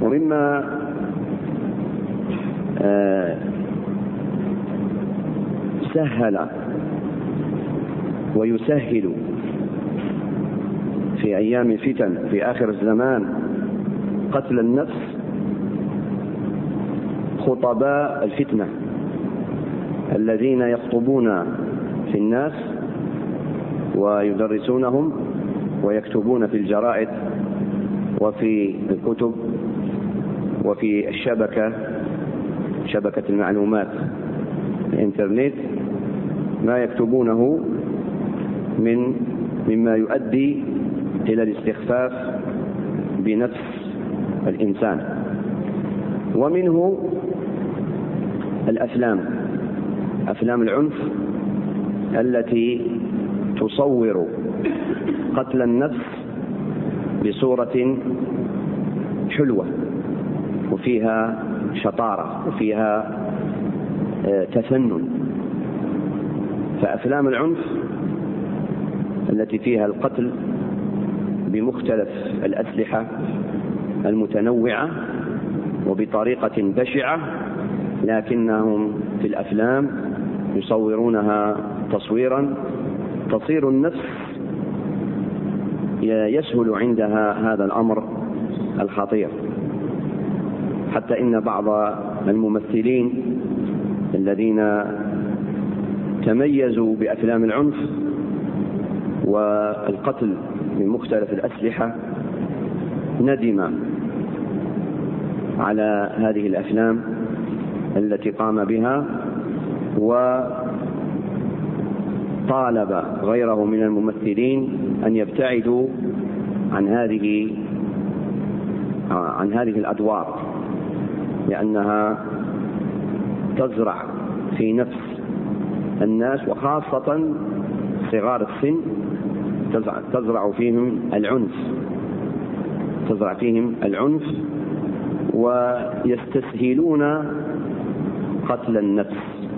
ومما سهل ويسهل في أيام الفتن في آخر الزمان قتل النفس خطباء الفتنة الذين يخطبون في الناس ويدرسونهم ويكتبون في الجرائد وفي الكتب وفي شبكة المعلومات الإنترنت ما يكتبونه مما يؤدي إلى الاستخفاف بنفس الإنسان. ومنه أفلام العنف التي تصور قتل النفس بصورة حلوة وفيها شطارة وفيها تفنن. فأفلام العنف التي فيها القتل بمختلف الأسلحة المتنوعة وبطريقة بشعة، لكنهم في الأفلام يصورونها تصويرا تصير النفس يسهل عندها هذا الأمر الخطير، حتى إن بعض الممثلين الذين تميزوا بأفلام العنف والقتل بمختلف الأسلحة ندم على هذه الأفلام التي قام بها، وطالب غيره من الممثلين أن يبتعدوا عن هذه الأدوار، لأنها تزرع في نفس الناس وخاصة صغار السن تزرع فيهم العنف ويستسهلون قتل النفس.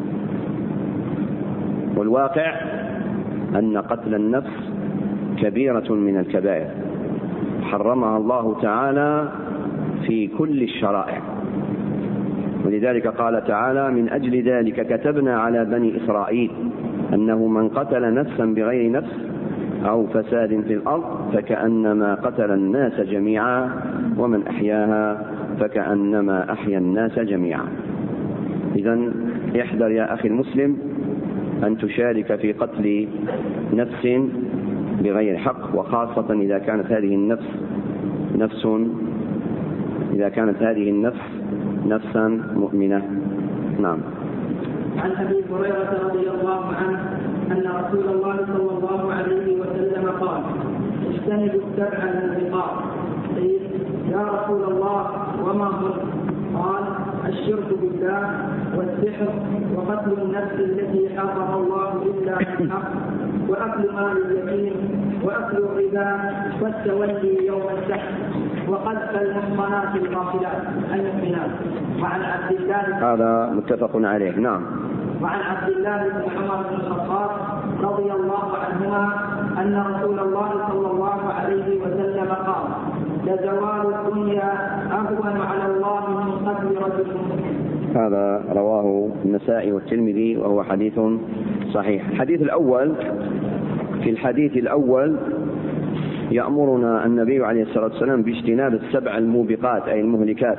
والواقع أن قتل النفس كبيرة من الكبائر حرمها الله تعالى في كل الشرائع، ولذلك قال تعالى: من أجل ذلك كتبنا على بني إسرائيل أنه من قتل نفسا بغير نفس أو فساد في الأرض فكأنما قتل الناس جميعا ومن أحياها فكأنما أحيا الناس جميعا. إذن احذر يا أخي المسلم أن تشارك في قتل نفس بغير حق، وخاصة إذا كانت هذه النفس نفسا مؤمنة. نعم. عن أبي هريرة رضي الله عنه أن رسول الله صلى الله عليه وسلم قال: اجتنبوا السبع الموبقات. قيل: يا رسول الله وما هن؟ قال: الشرك بالله والسحر وقتل النفس التي حرم الله إلا بالحق وأكل مال اليتيم وأكل الربا والتولي يوم السحر وقذف المحصنات الغافلات المؤمنات. وعن عبد الله، هذا متفق عليه. نعم. وعن عبد الله بن عمر بن الخطاب رضي الله عنهما أن رسول الله صلى الله عليه وسلم قال: لزوال الدنيا أهون على الله من قتل رجل مسلم. هذا رواه النسائي والترمذي وهو حديث صحيح. في الحديث الأول يأمرنا النبي عليه الصلاة والسلام باجتناب السبع الموبقات أي المهلكات،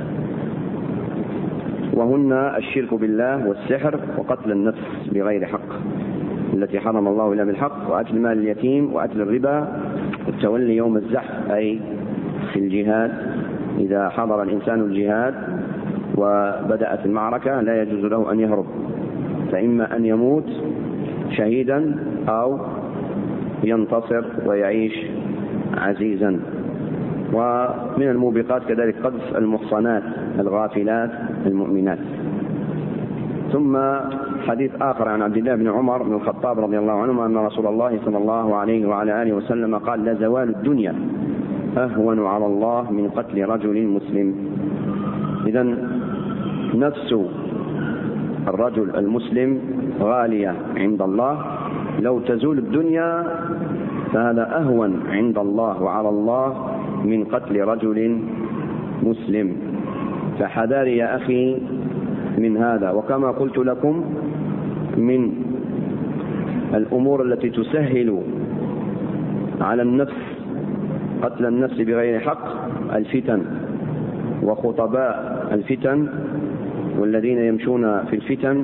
وهن الشرك بالله والسحر وقتل النفس بغير حق التي حرم الله إلا بالحق وأكل مال اليتيم وأكل الربا والتولي يوم الزحف أي في الجهاد. إذا حضر الإنسان الجهاد وبدأت المعركة لا يجوز له أن يهرب، فإما أن يموت شهيدا أو ينتصر ويعيش عزيزا. ومن الموبقات كذلك قذف المحصنات الغافلات المؤمنات. ثم حديث آخر عن عبد الله بن عمر بن الخطاب رضي الله عنهما أن رسول الله صلى الله عليه وعلى آله وسلم قال: لزوال الدنيا أهون على الله من قتل رجل مسلم. إذن نفس الرجل المسلم غالية عند الله، لو تزول الدنيا فهذا أهون عند الله وعلى الله من قتل رجل مسلم. فحذار يا أخي من هذا. وكما قلت لكم من الأمور التي تسهل على النفس قتل النفس بغير حق الفتن وخطباء الفتن والذين يمشون في الفتن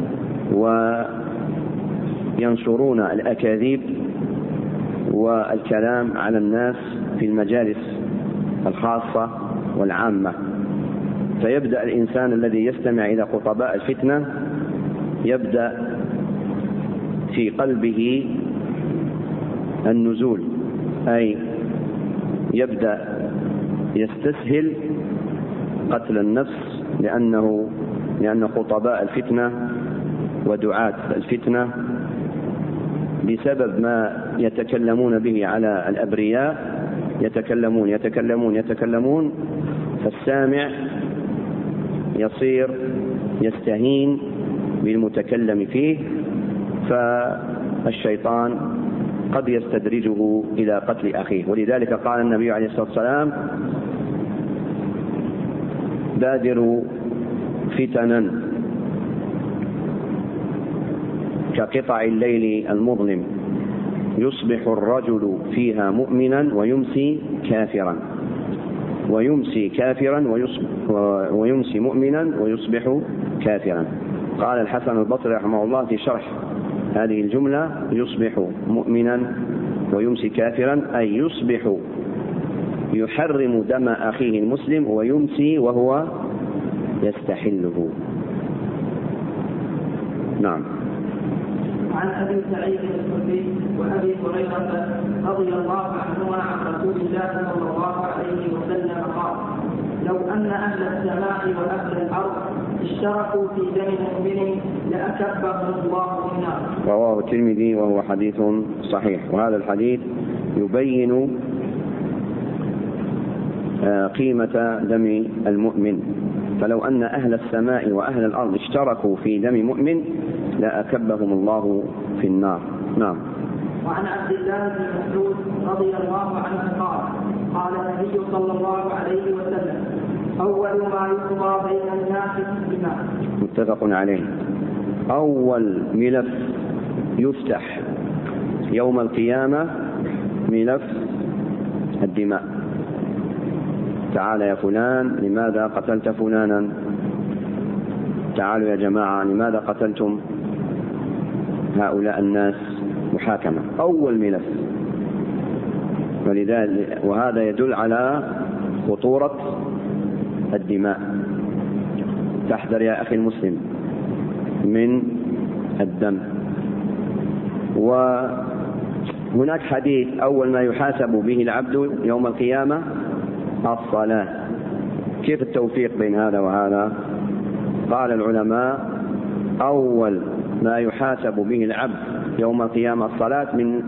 وينشرون الأكاذيب والكلام على الناس في المجالس الخاصة والعامة. فيبدأ الإنسان الذي يستمع إلى خطباء الفتنة يبدأ في قلبه النزول، أي يبدأ يستسهل قتل النفس لأن خطباء الفتنة ودعاة الفتنة بسبب ما يتكلمون به على الأبرياء يتكلمون فالسامع يصير يستهين بالمتكلم فيه، فالشيطان قد يستدرجه إلى قتل أخيه. ولذلك قال النبي عليه الصلاة والسلام: بادروا فتنا كقطع الليل المظلم يصبح الرجل فيها مؤمنا ويمسي كافرا ويمسي مؤمنا ويصبح كافرا. قال الحسن البصري رحمه الله في شرح هذه الجملة: يصبح مؤمنا ويمسي كافرا، أي يصبح يحرم دم أخيه المسلم ويمسي وهو يستحله. نعم. عن أبي سعيد الخدري وأبي هريرة رضي الله عنهما عن رسول الله صلى الله عليه وسلم قال: لو أن أهل السماء وأهل الأرض اشتركوا في دم مؤمن لأكبهم الله في النار. رواه الترمذي وهو حديث صحيح. وهذا الحديث يبين قيمة دم المؤمن. فلو أن أهل السماء وأهل الأرض اشتركوا في دم مؤمن لأكبهم الله في النار. نعم. وعن عبد الله بن مسعود رضي الله عنه قال: قال النبي صلى الله عليه وسلم: أول ما يقضى بين الناس الدماء. متفق عليه. أول ملف يفتح يوم القيامة ملف الدماء. تعال يا فلان لماذا قتلت فلانا؟ تعالوا يا جماعة لماذا قتلتم هؤلاء الناس؟ محاكمة أول ملف. وهذا يدل على خطورة الدماء. تحذر يا أخي المسلم من الدم. وهناك حديث: أول ما يحاسب به العبد يوم القيامة الصلاة. كيف التوفيق بين هذا وهذا؟ قال العلماء: أول ما يحاسب به العبد يوم القيامة الصلاة من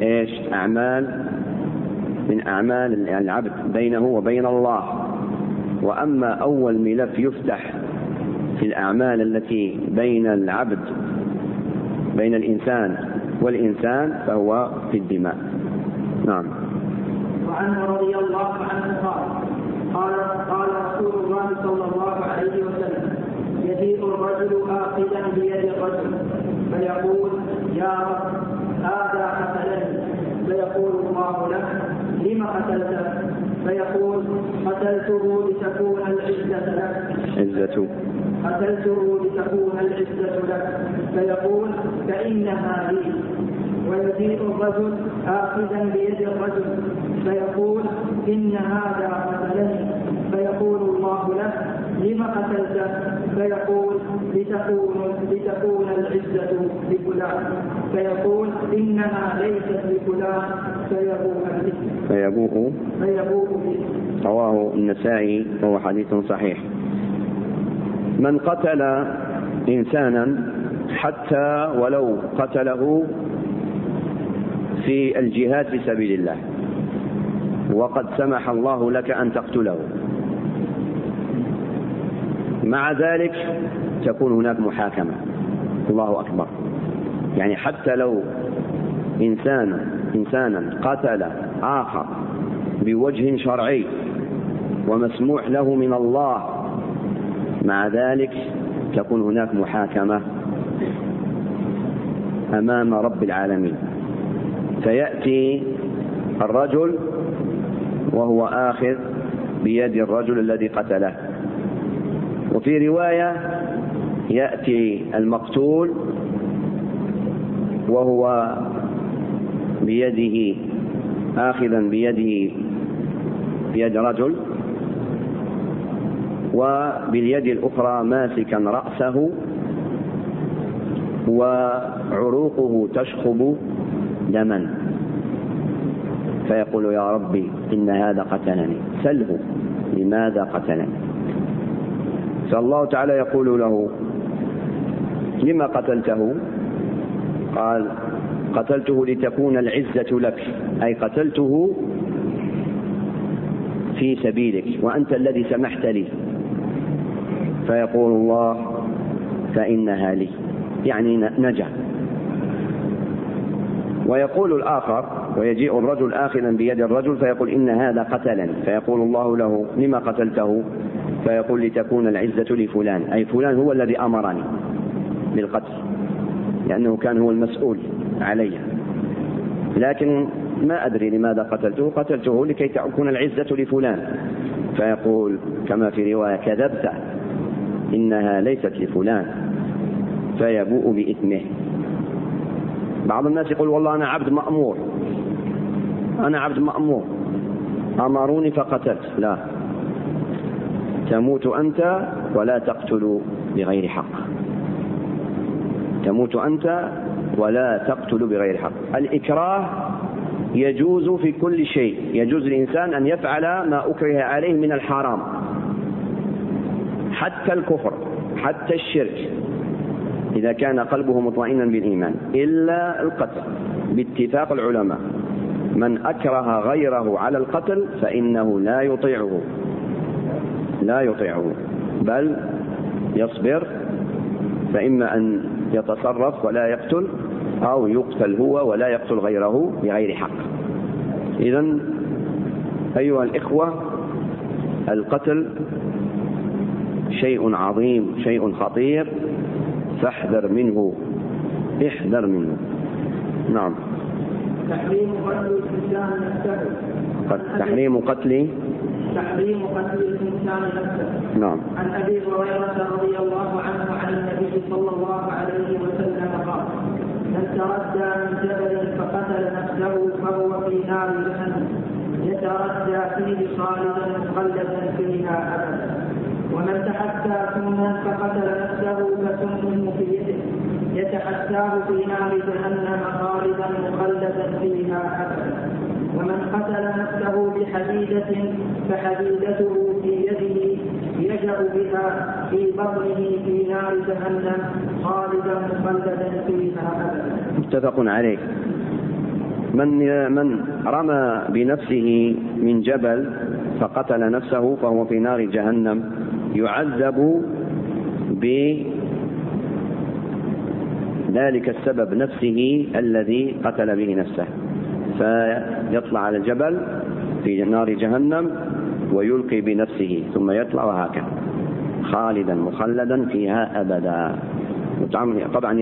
أعمال العبد بينه وبين الله. وأما أول ملف يفتح في الأعمال التي بين العبد بين الإنسان والإنسان فهو في الدماء. نعم. وعنه رضي الله عنه قال رسول الله صلى الله عليه وسلم: يجيء الرجل آخذا بيد الرجل فيقول: يا رب هذا قتلني. فيقول الله له: لم قتلته؟ فيقول: قتلته لتكون العزة لك. قتلته لتكون العزة لك. فيقول: فإنها لي. ويجيء الرجل آخذا بيد الرجل فيقول: إن هذا قتلني. فيقول الله له: لم قتلته؟ فيقول: لتكون العزة لفلان. فيقول: إنها ليست لفلان. فيبوء به. رواه النسائي وهو حديث صحيح. من قتل إنسانا حتى ولو قتله في الجهاد في سبيل الله وقد سمح الله لك أن تقتله، مع ذلك تكون هناك محاكمة. الله أكبر. يعني حتى لو إنسانا قتل آخر بوجه شرعي ومسموح له من الله، مع ذلك تكون هناك محاكمة أمام رب العالمين، فيأتي الرجل وهو آخذ بيد الرجل الذي قتله، وفي رواية يأتي المقتول وهو بيده آخذا بيده بيد رجل، وباليد الأخرى ماسكا رأسه وعروقه تشخب دما، فيقول يا ربي إن هذا قتلني، سله لماذا قتلني؟ فالله تعالى يقول له لما قتلته؟ قال قتلته لتكون العزة لك، أي قتلته في سبيلك وأنت الذي سمحت لي. فيقول الله فإنها لي، يعني نجا. ويقول الآخر، ويجيء الرجل آخذا بيد الرجل فيقول إن هذا قتلني، فيقول الله له لما قتلته؟ فيقول لتكون العزة لفلان، أي فلان هو الذي أمرني بالقتل، لأنه كان هو المسؤول علي، لكن ما أدري لماذا قتلته، قتلته لكي تكون العزة لفلان. فيقول كما في رواية كذبت إنها ليست لفلان، فيبوء بإثمه. بعض الناس يقول والله أنا عبد مأمور، أنا عبد مأمور أمروني فقتلت. لا، تموت أنت ولا تقتل بغير حق، تموت أنت ولا تقتل بغير حق. الإكراه يجوز في كل شيء، يجوز للإنسان أن يفعل ما أكره عليه من الحرام، حتى الكفر، حتى الشرك، إذا كان قلبه مطمئنا بالإيمان، إلا القتل باتفاق العلماء. من أكره غيره على القتل فإنه لا يطيعه بل يصبر، فإما أن يتصرف ولا يقتل، أو يقتل هو ولا يقتل غيره بغير حق. إذن أيها الإخوة، القتل شيء عظيم، شيء خطير، فاحذر منه، احذر منه. نعم. تحريم قتل الإنسان نفسه. تحريم قتل الإنسان نفسه. نعم. عن أبي هريرة رضي الله عنه عن النبي صلى الله عليه وسلم قال: من تردى من جبل فقتل نفسه فهو في نار جهنم يتردى فيه خالدا مخلدا فيها أبدا. ومن تحسى سما فقتل نفسه فسمه في يده يتحساه في نار جهنم خالدا مخلدا فيها أبدا. ومن قتل نفسه بحديدة فحديدته في يده يجأ بها في بطنه في نار جهنم خالدا مخلدا فيها أبدا. متفق عليه. من رمى بنفسه من جبل فقتل نفسه فهو في نار جهنم، يعذب بذلك السبب نفسه الذي قتل به نفسه، فيطلع على الجبل في نار جهنم ويلقي بنفسه ثم يطلع، وهكذا خالدا مخلدا فيها أبدا. طبعا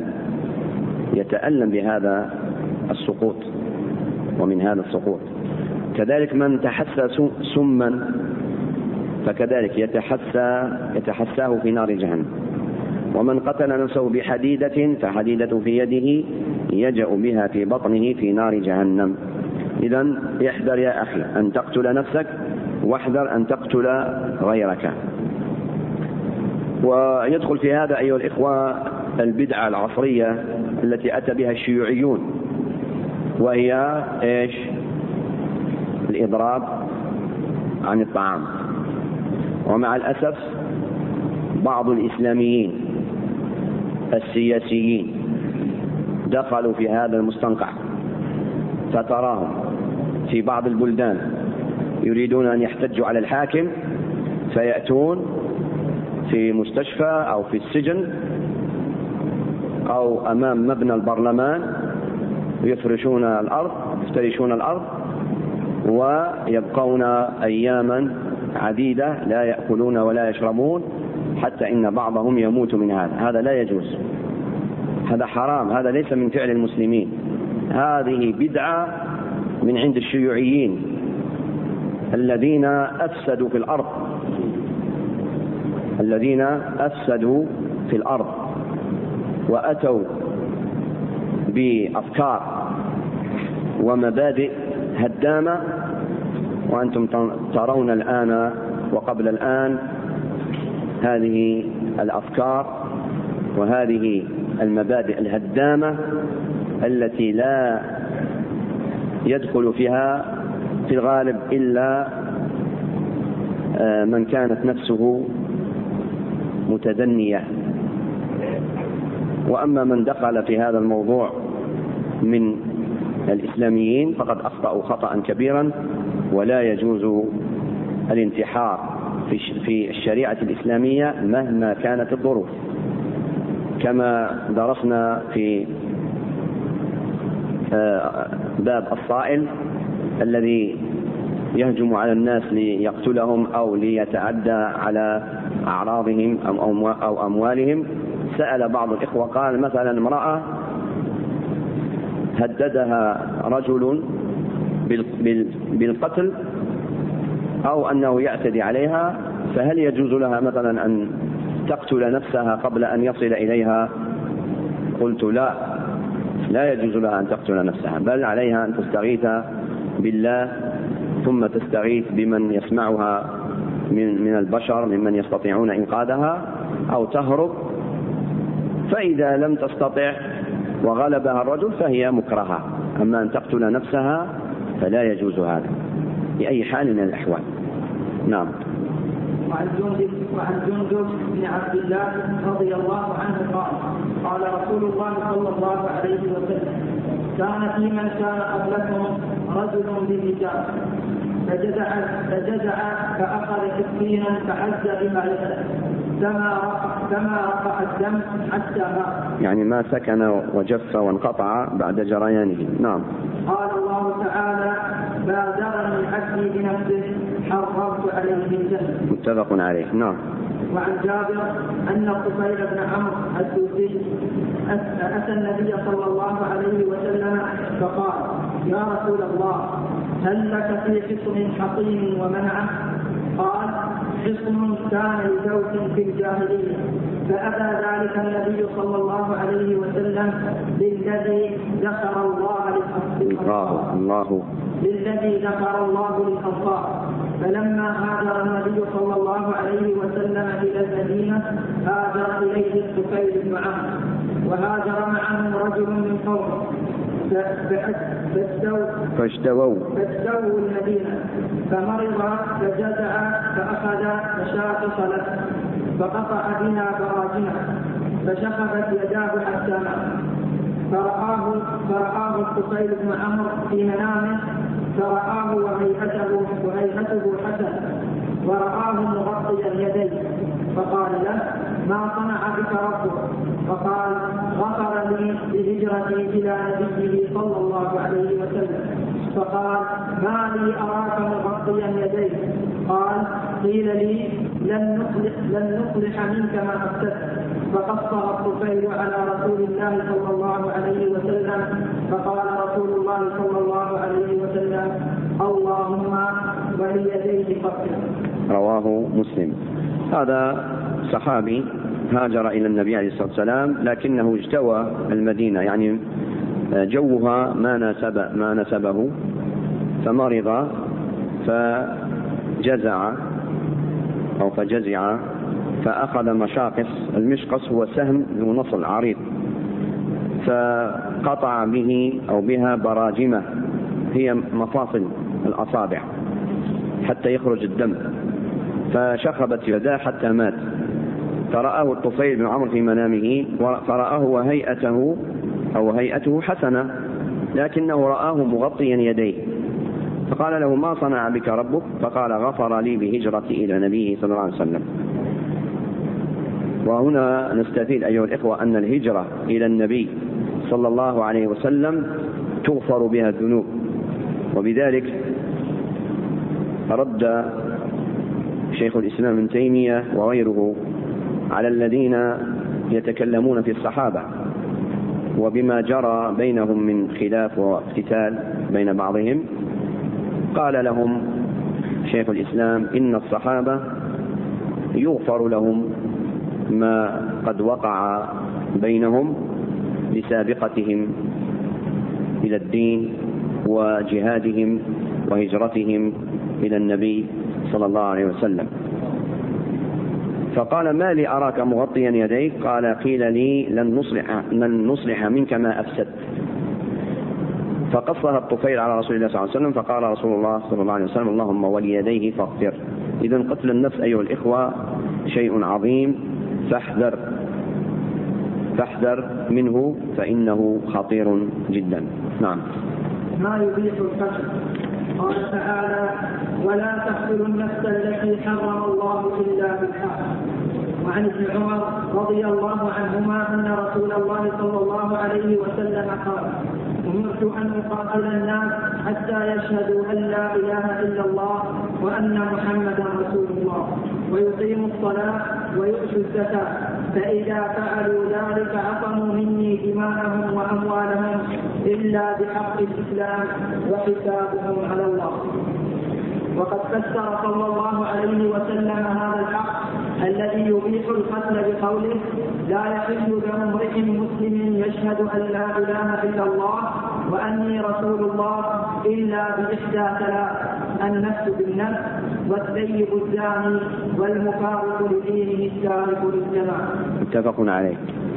يتألم بهذا السقوط ومن هذا السقوط. كذلك من تحسى سما فكذلك يتحساه في نار جهنم. ومن قتل نفسه بحديدة فحديدة في يده يجأ بها في بطنه في نار جهنم. إذن احذر يا أخي أن تقتل نفسك، واحذر أن تقتل غيرك. ويدخل في هذا أيها الإخوة البدعة العصرية التي أتى بها الشيوعيون، وهي إيش؟ الإضراب عن الطعام. ومع الأسف بعض الإسلاميين السياسيين دخلوا في هذا المستنقع، فتراهم في بعض البلدان يريدون أن يحتجوا على الحاكم، فيأتون في مستشفى أو في السجن أو أمام مبنى البرلمان يفترشون الأرض ويبقون أياما عديدة لا يأكلون ولا يشربون حتى إن بعضهم يموت من هذا لا يجوز، هذا حرام، هذا ليس من فعل المسلمين، هذه بدعة من عند الشيوعيين الذين أفسدوا في الأرض وأتوا بأفكار ومبادئ هدامة، وأنتم ترون الآن وقبل الآن هذه الأفكار وهذه المبادئ الهدامة التي لا يدخل فيها في الغالب إلا من كانت نفسه متدنية، وأما من دخل في هذا الموضوع من الإسلاميين فقد أخطأوا خطأ كبيرا، ولا يجوز الانتحار في الشريعة الإسلامية مهما كانت الظروف، كما درسنا في باب الصائل الذي يهجم على الناس ليقتلهم أو ليتعدى على أعراضهم أو أموالهم. سأل بعض الإخوة قال مثلا امرأة هددها رجل بالقتل أو أنه يعتدي عليها، فهل يجوز لها مثلا أن تقتل نفسها قبل أن يصل إليها؟ قلت لا يجوز لها أن تقتل نفسها، بل عليها أن تستغيث بالله ثم تستغيث بمن يسمعها من البشر ممن يستطيعون إنقاذها، أو تهرب، فإذا لم تستطع وغلبها الرجل فهي مكرهة، أما أن تقتل نفسها فلا يجوز هذا بأي حال من الأحوال. نعم. وعن جندب بن عبد الله رضي الله عنه قال رسول الله صلى الله عليه وسلم: كان في من كان قبلكم رجل برجال فجزع فأخذ سكينا فحز بما يده كما رفع الدم حتى مات، يعني ما سكن وجف وانقطع بعد جريانه. نعم. قال الله تعالى: بادرني عبدي بنفسه حرمت عليه الجنة. متفق عليه. نعم. وعن جابر أن طفيل بن عمرو الدوسي أتى النبي صلى الله عليه وسلم فقال: يا رسول الله، هل لك في حصن حصين ومنعه؟ قال: حصن كان لزوج في الجاهلية، فأبى ذلك النبي صلى الله عليه وسلم للذي ذكر الله للأنصار، فلما هاجر النبي صلى الله عليه وسلم إلى المدينة هاجر إليه الطفيل بن عمرو، وهاجر معه رجل من قومه فاستووا المدينة، فمرض فجزع فأخذ مشاقص له فقطع بها براجمه فشخبت يداه حتى مات، فرآه الطفيل بن عمرو في منامه، فرآه وهيئته حسنة، ورآه مغطيا يديه، فقال له: ما صنع بك ربك؟ فقال: غفر لي بهجرتي إلى نبيه صلى الله عليه وسلم. فقال: ما لي أراك مغطيا يديه؟ قال: قيل لي لن نصلح منك ما أفسدت. فقصر الطفيل على رسول الله صلى الله عليه وسلم، فقال رسول الله صلى الله عليه وسلم: اللهم وليديه قتل. رواه مسلم. هذا صحابي هاجر إلى النبي عليه الصلاة والسلام، لكنه اجتوى المدينة، يعني جوها ما نسبه، فمرض فجزع فأخذ مشاقص. المشقص هو سهم ذو نصل عريض، فقطع به أو بها براجمة، هي مفاصل الأصابع، حتى يخرج الدم، فشخبت يداه حتى مات. فرآه الطفيل بن عمرو في منامه، فرآه وهيئته حسنة، لكنه رآه مغطيا يديه، فقال له: ما صنع بك ربك؟ فقال: غفر لي بهجرتي إلى نبيه صلى الله عليه وسلم. وهنا نستفيد أيها الإخوة أن الهجرة إلى النبي صلى الله عليه وسلم تغفر بها الذنوب، وبذلك رد شيخ الإسلام ابن تيمية وغيره على الذين يتكلمون في الصحابة وبما جرى بينهم من خلاف واقتتال بين بعضهم، قال لهم شيخ الإسلام إن الصحابة يغفر لهم ما قد وقع بينهم لسابقتهم إلى الدين وجهادهم وهجرتهم إلى النبي صلى الله عليه وسلم. فقال ما لي أراك مغطيا يديك؟ قال قيل لي لن نصلح منك ما أفسدت. فقصها الطفيل على رسول الله صلى الله عليه وسلم، فقال رسول الله صلى الله عليه وسلم اللهم وليديه فاغفر. إذن قتل النفس أيها الإخوة شيء عظيم، فاحذر منه فإنه خطير جدا. نعم. ما يبيح القتل. قال تعالى ولا تقتلوا النفس التي حرم الله إلا بالحق. وعن ابن عمر رضي الله عنهما أن رسول الله صلى الله عليه وسلم قال أمرت أن أقاتل الناس حتى يشهدوا أن لا إله إلا الله وأن محمدا رسول الله ويقيموا الصلاة ويؤتوا الزكاة، فإذا فعلوا ذلك عصموا مني دماءهم وأموالهم إلا بحق الإسلام وحسابهم على الله. وقد فسر صلى الله عليه وسلم هذا الحق الذي يبيح القتل بقوله لا يحل دم امرئ مسلم يشهد أن لا إله إلا الله وأني رسول الله إلا بإحدى ثلاث: النفس بالنفس والثيب الزاني والمفارق لدينه التارك للجماعة. متفق عليه.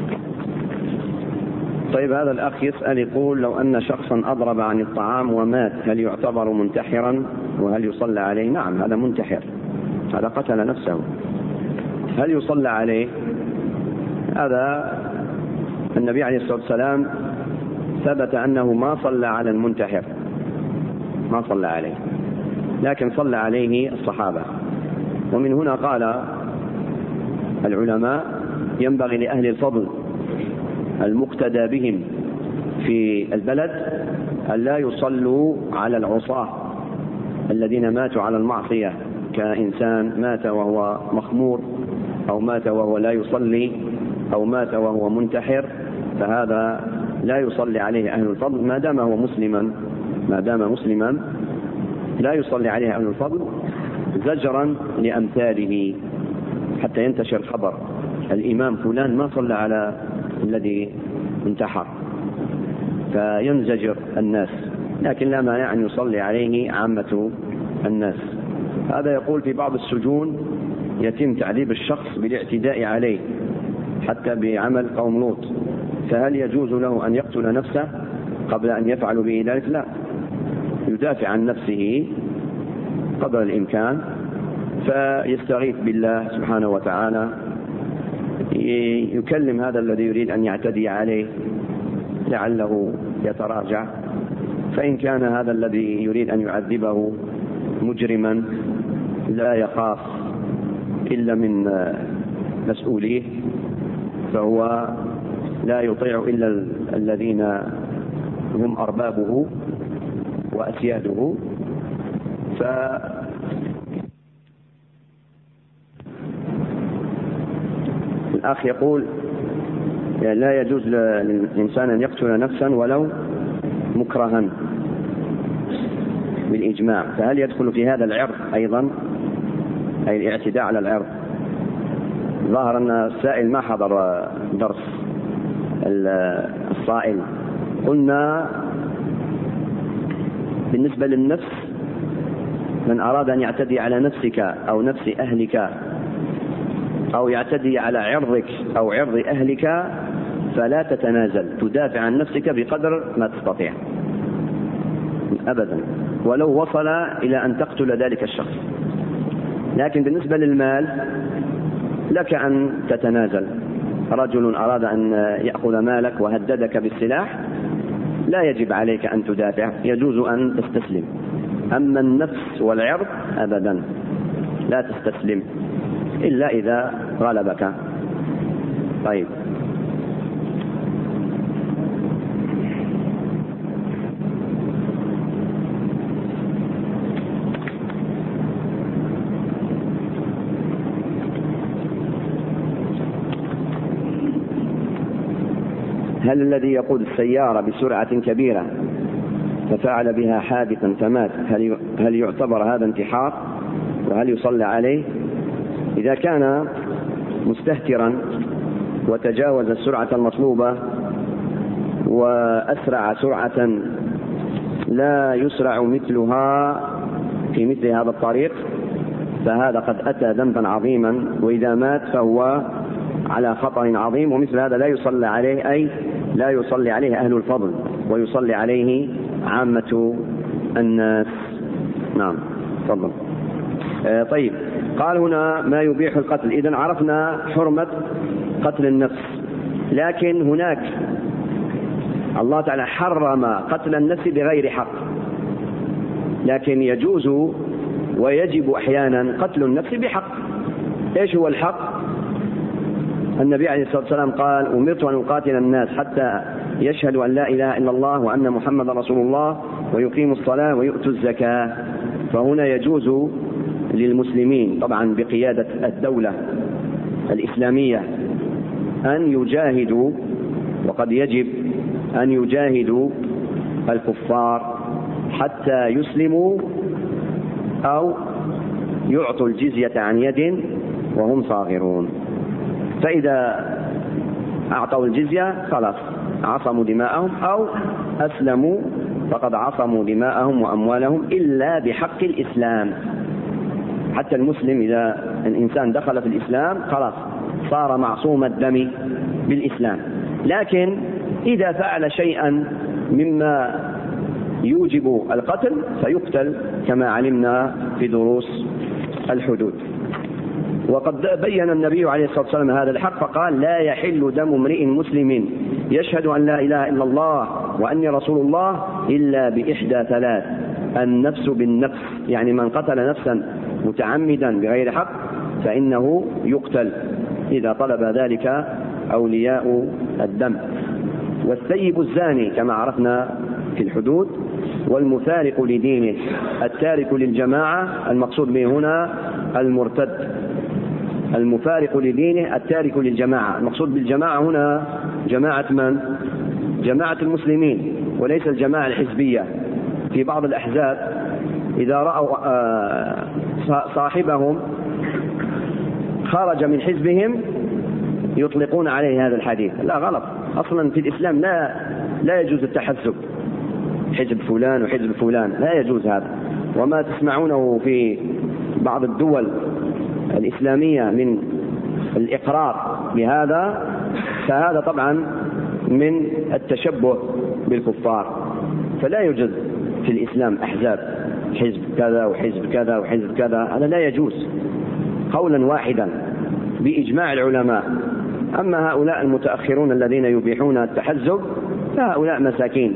طيب هذا الأخ يسأل يقول لو أن شخصا أضرب عن الطعام ومات هل يعتبر منتحرا وهل يصلى عليه؟ نعم هذا منتحر، هذا قتل نفسه. هل يصلى عليه؟ هذا النبي عليه الصلاة والسلام ثبت أنه ما صلى على المنتحر، ما صلى عليه، لكن صلى عليه الصحابة. ومن هنا قال العلماء ينبغي لأهل الفضل المقتدى بهم في البلد أن لا يصلوا على العصاة الذين ماتوا على المعصية، كإنسان مات وهو مخمور أو مات وهو لا يصلي أو مات وهو منتحر، فهذا لا يصلي عليه أهل الفضل ما دام هو مسلما لا يصلي عليه أهل الفضل زجرا لأمثاله حتى ينتشر الخبر الإمام فلان ما صلى على الذي انتحر فينزجر الناس، لكن لا مانع أن يصلي عليه عامة الناس. هذا يقول في بعض السجون يتم تعذيب الشخص بالاعتداء عليه حتى بعمل قوم لوط، فهل يجوز له أن يقتل نفسه قبل أن يفعل به ذلك؟ لا، يدافع عن نفسه قدر الإمكان، فيستغيث بالله سبحانه وتعالى، يكلم هذا الذي يريد أن يعتدي عليه لعله يتراجع، فإن كان هذا الذي يريد أن يعذبه مجرما لا يخاف إلا من مسؤوليه فهو لا يطيع إلا الذين هم أربابه وأسياده. الأخ يقول لا يجوز للإنسان أن يقتل نفسا ولو مكرها بالإجماع، فهل يدخل في هذا العرض أيضا أي الاعتداء على العرض؟ ظاهر أن السائل ما حضر درس الصائل. قلنا بالنسبة للنفس من أراد أن يعتدي على نفسك أو نفس أهلك أو يعتدي على عرضك أو عرض أهلك فلا تتنازل، تدافع عن نفسك بقدر ما تستطيع أبدا ولو وصل إلى أن تقتل ذلك الشخص. لكن بالنسبة للمال لك أن تتنازل. رجل أراد أن يأخذ مالك وهددك بالسلاح لا يجب عليك أن تدافع، يجوز أن تستسلم. أما النفس والعرض أبدا لا تستسلم إلا إذا غلبك. طيب هل الذي يقود السيارة بسرعة كبيرة ففعل بها حادثا فمات هل يعتبر هذا انتحار وهل يصلى عليه؟ إذا كان مستهترا وتجاوز السرعة المطلوبة وأسرع سرعة لا يسرع مثلها في مثل هذا الطريق فهذا قد أتى ذنبا عظيما، وإذا مات فهو على خطر عظيم، ومثل هذا لا يصلى عليه، أي لا يصلي عليه أهل الفضل ويصلي عليه عامة الناس. نعم تفضل. طيب، قال هنا ما يبيح القتل. إذن عرفنا حرمة قتل النفس، لكن هناك الله تعالى حرم قتل النفس بغير حق، لكن يجوز ويجب أحيانا قتل النفس بحق. إيش هو الحق؟ النبي عليه الصلاة والسلام قال: أمرت أن أقاتل الناس حتى يشهدوا أن لا إله إلا الله وأن محمد رسول الله ويقيموا الصلاة ويؤتوا الزكاة. فهنا يجوز للمسلمين طبعا بقيادة الدولة الإسلامية أن يجاهدوا، وقد يجب أن يجاهدوا الكفار حتى يسلموا أو يعطوا الجزية عن يد وهم صاغرون. فإذا أعطوا الجزية خلاص عصموا دماءهم، أو أسلموا فقد عصموا دماءهم وأموالهم إلا بحق الإسلام. حتى المسلم إذا الإنسان دخل في الإسلام خلاص صار معصوم الدم بالإسلام، لكن إذا فعل شيئا مما يوجب القتل فيقتل كما علمنا في دروس الحدود. وقد بين النبي عليه الصلاة والسلام هذا الحق فقال: لا يحل دم امرئ مسلم يشهد أن لا إله إلا الله وأني رسول الله إلا بإحدى ثلاث: النفس بالنفس، يعني من قتل نفسا متعمدا بغير حق فإنه يقتل إذا طلب ذلك أولياء الدم، والسيب الزاني كما عرفنا في الحدود، والمفارق لدينه التارك للجماعة، المقصود به هنا المرتد. المفارق لدينه التارك للجماعة، المقصود بالجماعة هنا جماعة من؟ جماعة المسلمين، وليس الجماعة الحزبية. في بعض الأحزاب إذا رأوا صاحبهم خرج من حزبهم يطلقون عليه هذا الحديث. لا، غلط. أصلا في الإسلام لا يجوز التحزب، حزب فلان وحزب فلان، لا يجوز هذا. وما تسمعونه في بعض الدول الإسلامية من الإقرار بهذا فهذا طبعا من التشبه بالكفار. فلا يوجد في الإسلام أحزاب، حزب كذا وحزب كذا وحزب كذا، هذا لا يجوز قولا واحدا بإجماع العلماء. أما هؤلاء المتأخرون الذين يبيحون التحزب فهؤلاء مساكين،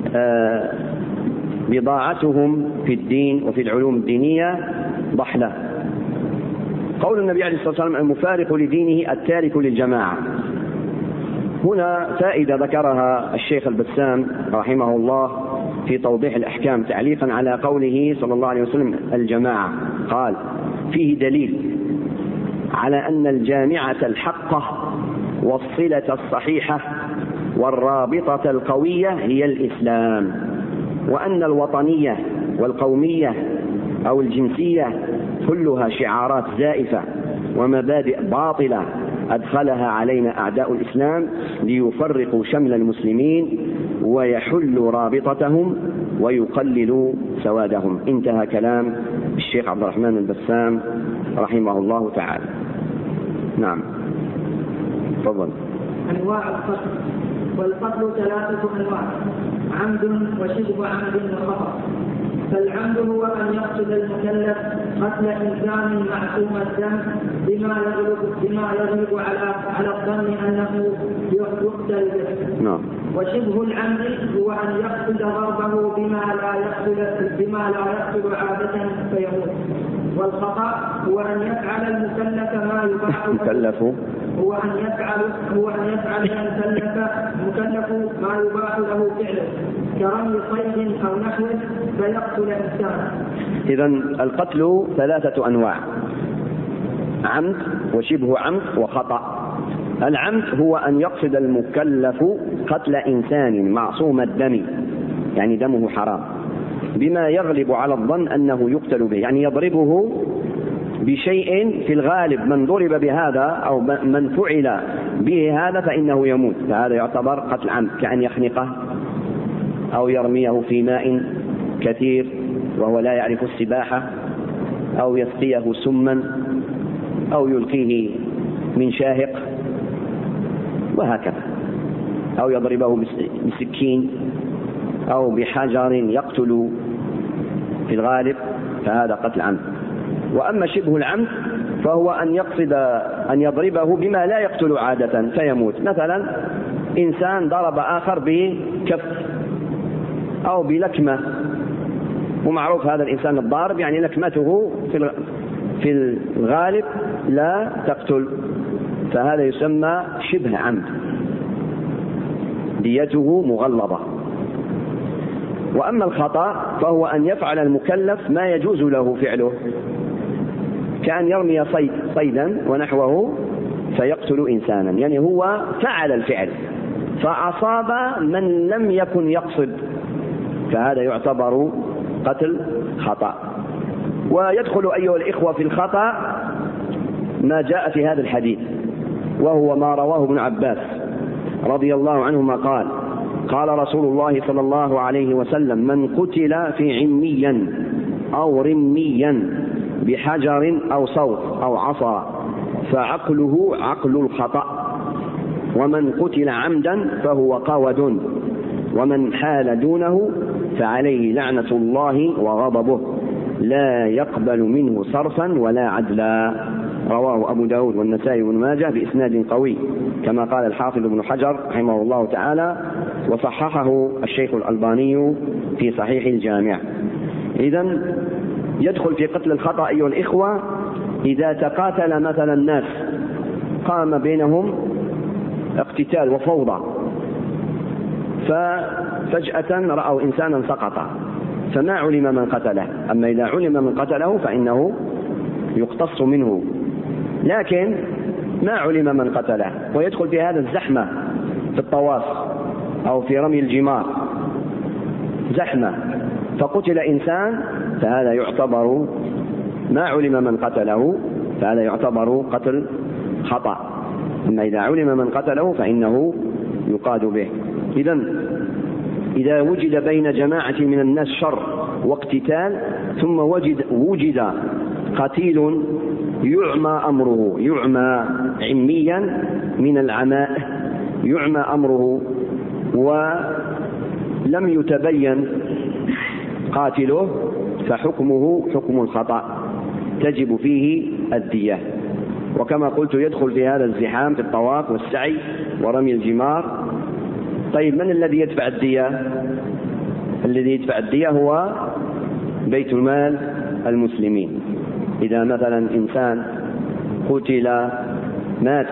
بضاعتهم في الدين وفي العلوم الدينية ضحلة. قول النبي عليه الصلاة والسلام: المفارق لدينه التارك للجماعة. هنا فائدة ذكرها الشيخ البسام رحمه الله في توضيح الأحكام تعليقا على قوله صلى الله عليه وسلم الجماعة. قال: فيه دليل على أن الجامعة الحقة والصلة الصحيحة والرابطة القوية هي الإسلام، وأن الوطنية والقومية أو الجنسية كلها شعارات زائفة ومبادئ باطلة أدخلها علينا أعداء الإسلام ليفرقوا شمل المسلمين ويحلوا رابطتهم ويقللوا سوادهم. انتهى كلام الشيخ عبد الرحمن البسام رحمه الله تعالى. نعم تفضل. أنواع القتل. والقتل 3 أنواع: عمد وشبه عمد وخطأ. فالعمد هو أن يقتل المكلف قتل إنسان معصوم الدم بما يغلب على الظن أنه يقتل به. وشبه العمد هو أن يقتل ضربه بما لا يقتل عادة فيموت. والخطأ هو أن يفعل المكلف ما يباح هو أن يفعل المكلف ما يباح له فعله كرمي صيد أو نحوه فيقتل إنسانا. إذن القتل 3 أنواع: عمد وشبه عمد وخطأ. العمد هو أن يقصد المكلف قتل إنسان معصوم الدم، يعني دمه حرام، بما يغلب على الظن أنه يقتل به، يعني يضربه بشيء في الغالب من ضرب بهذا أو من فعل به هذا فإنه يموت، فهذا يعتبر قتل عمد، كأن يخنقه أو يرميه في ماء كثير وهو لا يعرف السباحة، أو يسقيه سما، أو يلقيه من شاهق وهكذا، أو يضربه بسكين أو بحجر يقتل في الغالب، فهذا قتل عمد. وأما شبه العمد فهو أن يقصد أن يضربه بما لا يقتل عادة فيموت، مثلا إنسان ضرب آخر بكف أو بلكمة، ومعروف هذا الإنسان الضارب يعني لكمته في الغالب لا تقتل، فهذا يسمى شبه عمد، ديته مغلظة. وأما الخطأ فهو أن يفعل المكلف ما يجوز له فعله، كأن يرمي صيدا ونحوه فيقتل إنسانا، يعني هو فعل الفعل فأصاب من لم يكن يقصد، فهذا يعتبر قتل خطأ. ويدخل أيها الإخوة في الخطأ ما جاء في هذا الحديث، وهو ما رواه ابن عباس رضي الله عنهما قال: قال رسول الله صلى الله عليه وسلم: من قتل في عميا أو رميا بحجر أو صوت أو عصا فعقله عقل الخطأ، ومن قتل عمدا فهو قود، ومن حال دونه فعليه لعنة الله وغضبه لا يقبل منه صرفا ولا عدلا. رواه أبو داود والنسائي وابن ماجه بإسناد قوي، كما قال الحافظ ابن حجر رحمه الله تعالى، وصححه الشيخ الألباني في صحيح الجامع. إذن يدخل في قتل الخطأ أيها الإخوة إذا تقاتل مثلا الناس، قام بينهم اقتتال وفوضى، ففجأة رأوا إنسانا سقط فما علم من قتله، أما إذا علم من قتله فإنه يقتص منه، لكن ما علم من قتله، ويدخل في هذا الزحمة في الطواف أو في رمي الجمار، زحمة فقتل إنسان، فهذا يعتبر ما علم من قتله، فهذا يعتبر قتل خطأ. أما إذا علم من قتله فإنه يقاد به. إذا وجد بين جماعة من الناس شر واقتتال ثم وجد قتيل يعمى أمره، يعمى عميا من العماء، يعمى أمره ولم يتبين قاتله، فحكمه حكم الخطأ، تجب فيه الدية. وكما قلت يدخل في هذا الزحام في الطواف والسعي ورمي الجمار. طيب من الذي يدفع الدية؟ الذي يدفع الدية هو بيت المال المسلمين. إذا مثلا إنسان قتل مات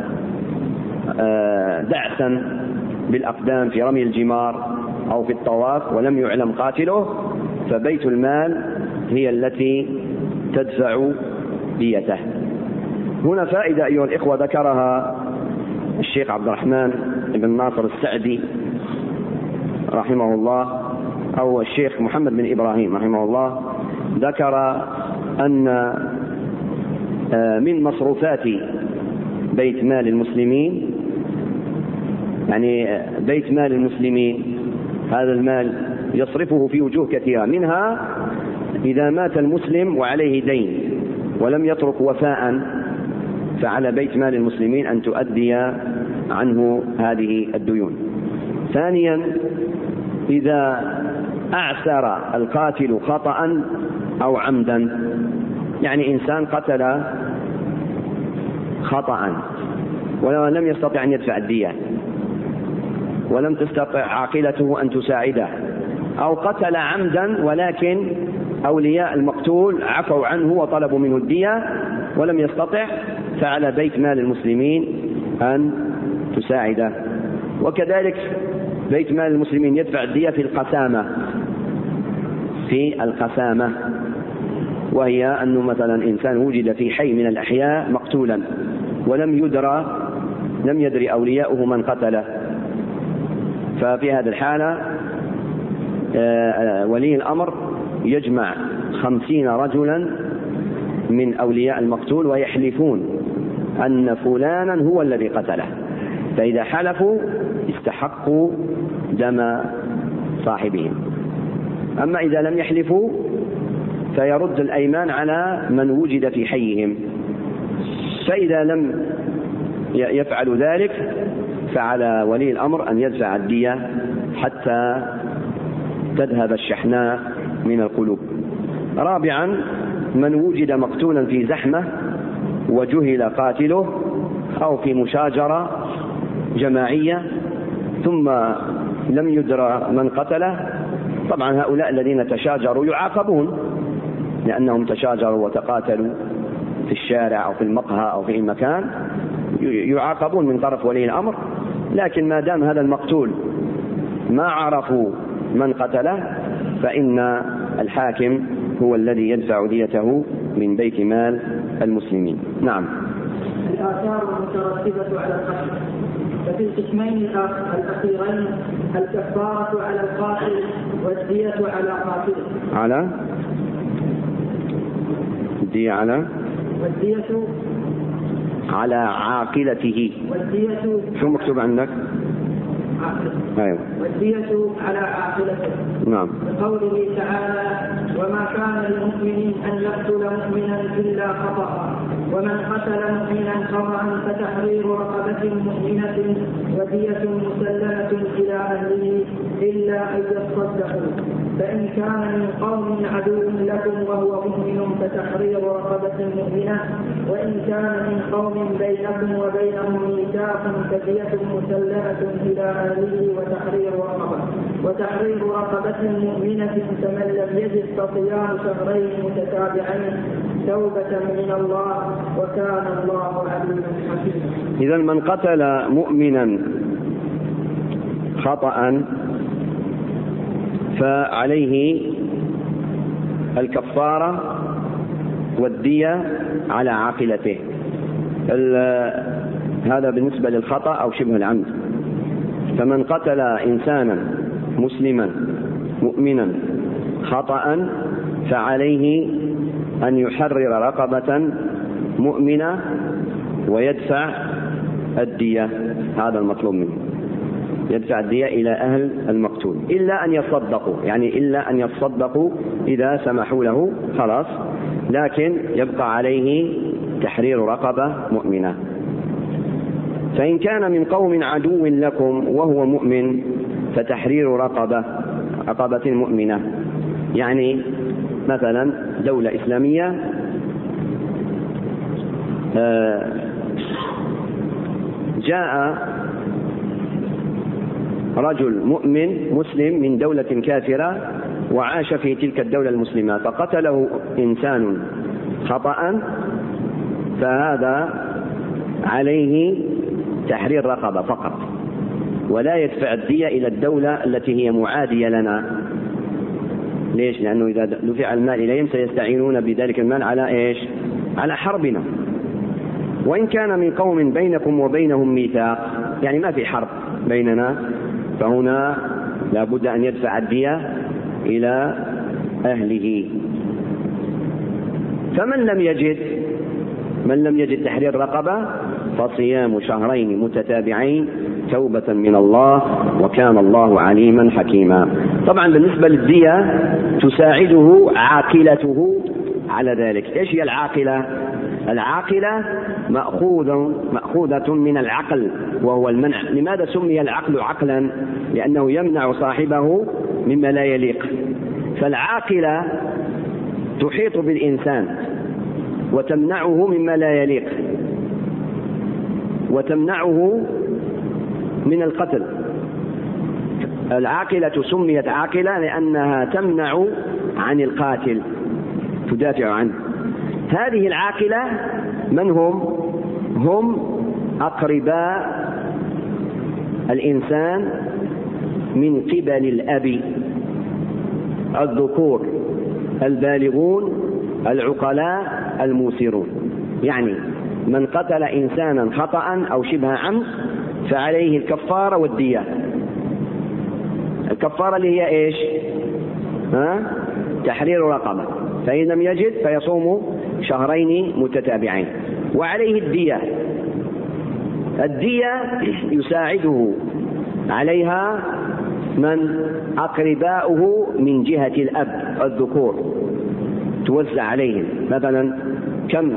دعسا بالأقدام في رمي الجمار أو في الطواف ولم يعلم قاتله، فبيت المال هي التي تدفع ديته. هنا فائدة أيها الإخوة ذكرها الشيخ عبد الرحمن بن ناصر السعدي رحمه الله، أو الشيخ محمد بن إبراهيم رحمه الله، ذكر أن من مصروفات بيت مال المسلمين، يعني بيت مال المسلمين هذا المال يصرفه في وجوه كثيرة، منها إذا مات المسلم وعليه دين ولم يترك وفاء فعلى بيت مال المسلمين أن تؤدي عنه هذه الديون. ثانيا إذا أعسر القاتل خطأ أو عمدا، يعني إنسان قتل خطأ ولم يستطع أن يدفع الدية ولم تستطع عاقلته أن تساعده، أو قتل عمدا ولكن أولياء المقتول عفوا عنه وطلبوا منه الدية ولم يستطع، فعلى بيت مال المسلمين أن تساعده. وكذلك بيت مال المسلمين يدفع الدية في القسامة، وهي أنه مثلا إنسان وجد في حي من الأحياء مقتولا ولم يدرى لم يدر أولياؤه من قتله. ففي هذه الحالة ولي الأمر يجمع 50 رجلا من أولياء المقتول ويحلفون أن فلانا هو الذي قتله، فإذا حلفوا استحقوا دم صاحبهم. أما إذا لم يحلفوا فيرد الأيمان على من وجد في حيهم، فإذا لم يفعل ذلك فعلى ولي الأمر أن يدفع الدية حتى تذهب الشحناء من القلوب. رابعا، من وجد مقتولا في زحمة وجهل قاتله أو في مشاجرة جماعية ثم لم يدرى من قتله، طبعا هؤلاء الذين تشاجروا يعاقبون لأنهم تشاجروا وتقاتلوا في الشارع أو في المقهى أو في مكان، يعاقبون من طرف ولي الأمر. لكن ما دام هذا المقتول ما عرفوا من قتله فإن الحاكم هو الذي يدفع ديته من بيت مال المسلمين. نعم. الآثار المترتبة على القتل. ففي القسمين الأخيرين الكفارة على القاتل والدية على قاتله. على الدية والدية على عاقلته. والدية شو مكتوب عندك؟ أيوة. والدية على عاقلته. نعم. بقوله تعالى: وما كان لمؤمن أن يقتل مؤمنا إلا خطأ، ومن قتل مؤمنا خطأ فتحرير رقبة مؤمنة ودية مسلمة إلى أهله إلا أن يصدقوا، فإن كان من قوم عدو لكم وهو مؤمن فتحرير رقبة مؤمنة، وإن كان من قوم بينكم وبينهم ميثاق فدية مسلمة إلى أهله وتحرير رقبة مؤمنة، فمن لم يجد فصيام شهرين متتابعين توبة من الله وكان الله عليما حكيما. إذا من قتل مؤمنا خطأ فعليه الكفارة والدية على عاقلته. هذا بالنسبة للخطأ أو شبه العمد. فمن قتل إنسانا مسلما مؤمنا خطأ فعليه أن يحرر رقبة مؤمنة ويدفع الدية. هذا المطلوب منه، يدفع الدية إلى أهل المقتول إلا أن يصدقوا، يعني إلا أن يصدقوا إذا سمحوا له خلاص، لكن يبقى عليه تحرير رقبة مؤمنة. فإن كان من قوم عدو لكم وهو مؤمن فتحرير رقبة مؤمنة. يعني مثلا دولة إسلامية جاء رجل مؤمن مسلم من دولة كافرة وعاش في تلك الدولة المسلمة فقتله إنسان خطأ، فهذا عليه تحرير رقبة فقط ولا يدفع الدية إلى الدولة التي هي معادية لنا. ليش؟ لأنه إذا دفع المال إليهم سيستعينون بذلك المال على إيش؟ على حربنا. وإن كان من قوم بينكم وبينهم ميثاق، يعني ما في حرب بيننا، فهنا لا بد أن يدفع الدية إلى أهله. فمن لم يجد تحرير رقبة فصيام شهرين متتابعين توبة من الله وكان الله عليما حكيما. طبعا بالنسبة للدية تساعده عاقلته على ذلك. ايش هي العاقلة؟ العاقلة مأخوذة من العقل وهو المنع. لماذا سمي العقل عقلا؟ لأنه يمنع صاحبه مما لا يليق. فالعاقلة تحيط بالإنسان وتمنعه مما لا يليق وتمنعه من القتل. العاقلة سميت عاقلة لأنها تمنع عن القاتل، تدافع عنه. هذه العاقلة من هم أقرباء الإنسان من قبل الأب، الذكور البالغون العقلاء الموسرون. يعني من قتل إنسانا خطأ أو شبه عمد فعليه الكفارة والدية. الكفارة اللي هي إيش؟ تحرير رقبة، فإن لم يجد فيصوم شهرين متتابعين. وعليه الدية. الدية يساعده عليها من أقرباؤه من جهة الأب الذكور، توزع عليهم مثلا كم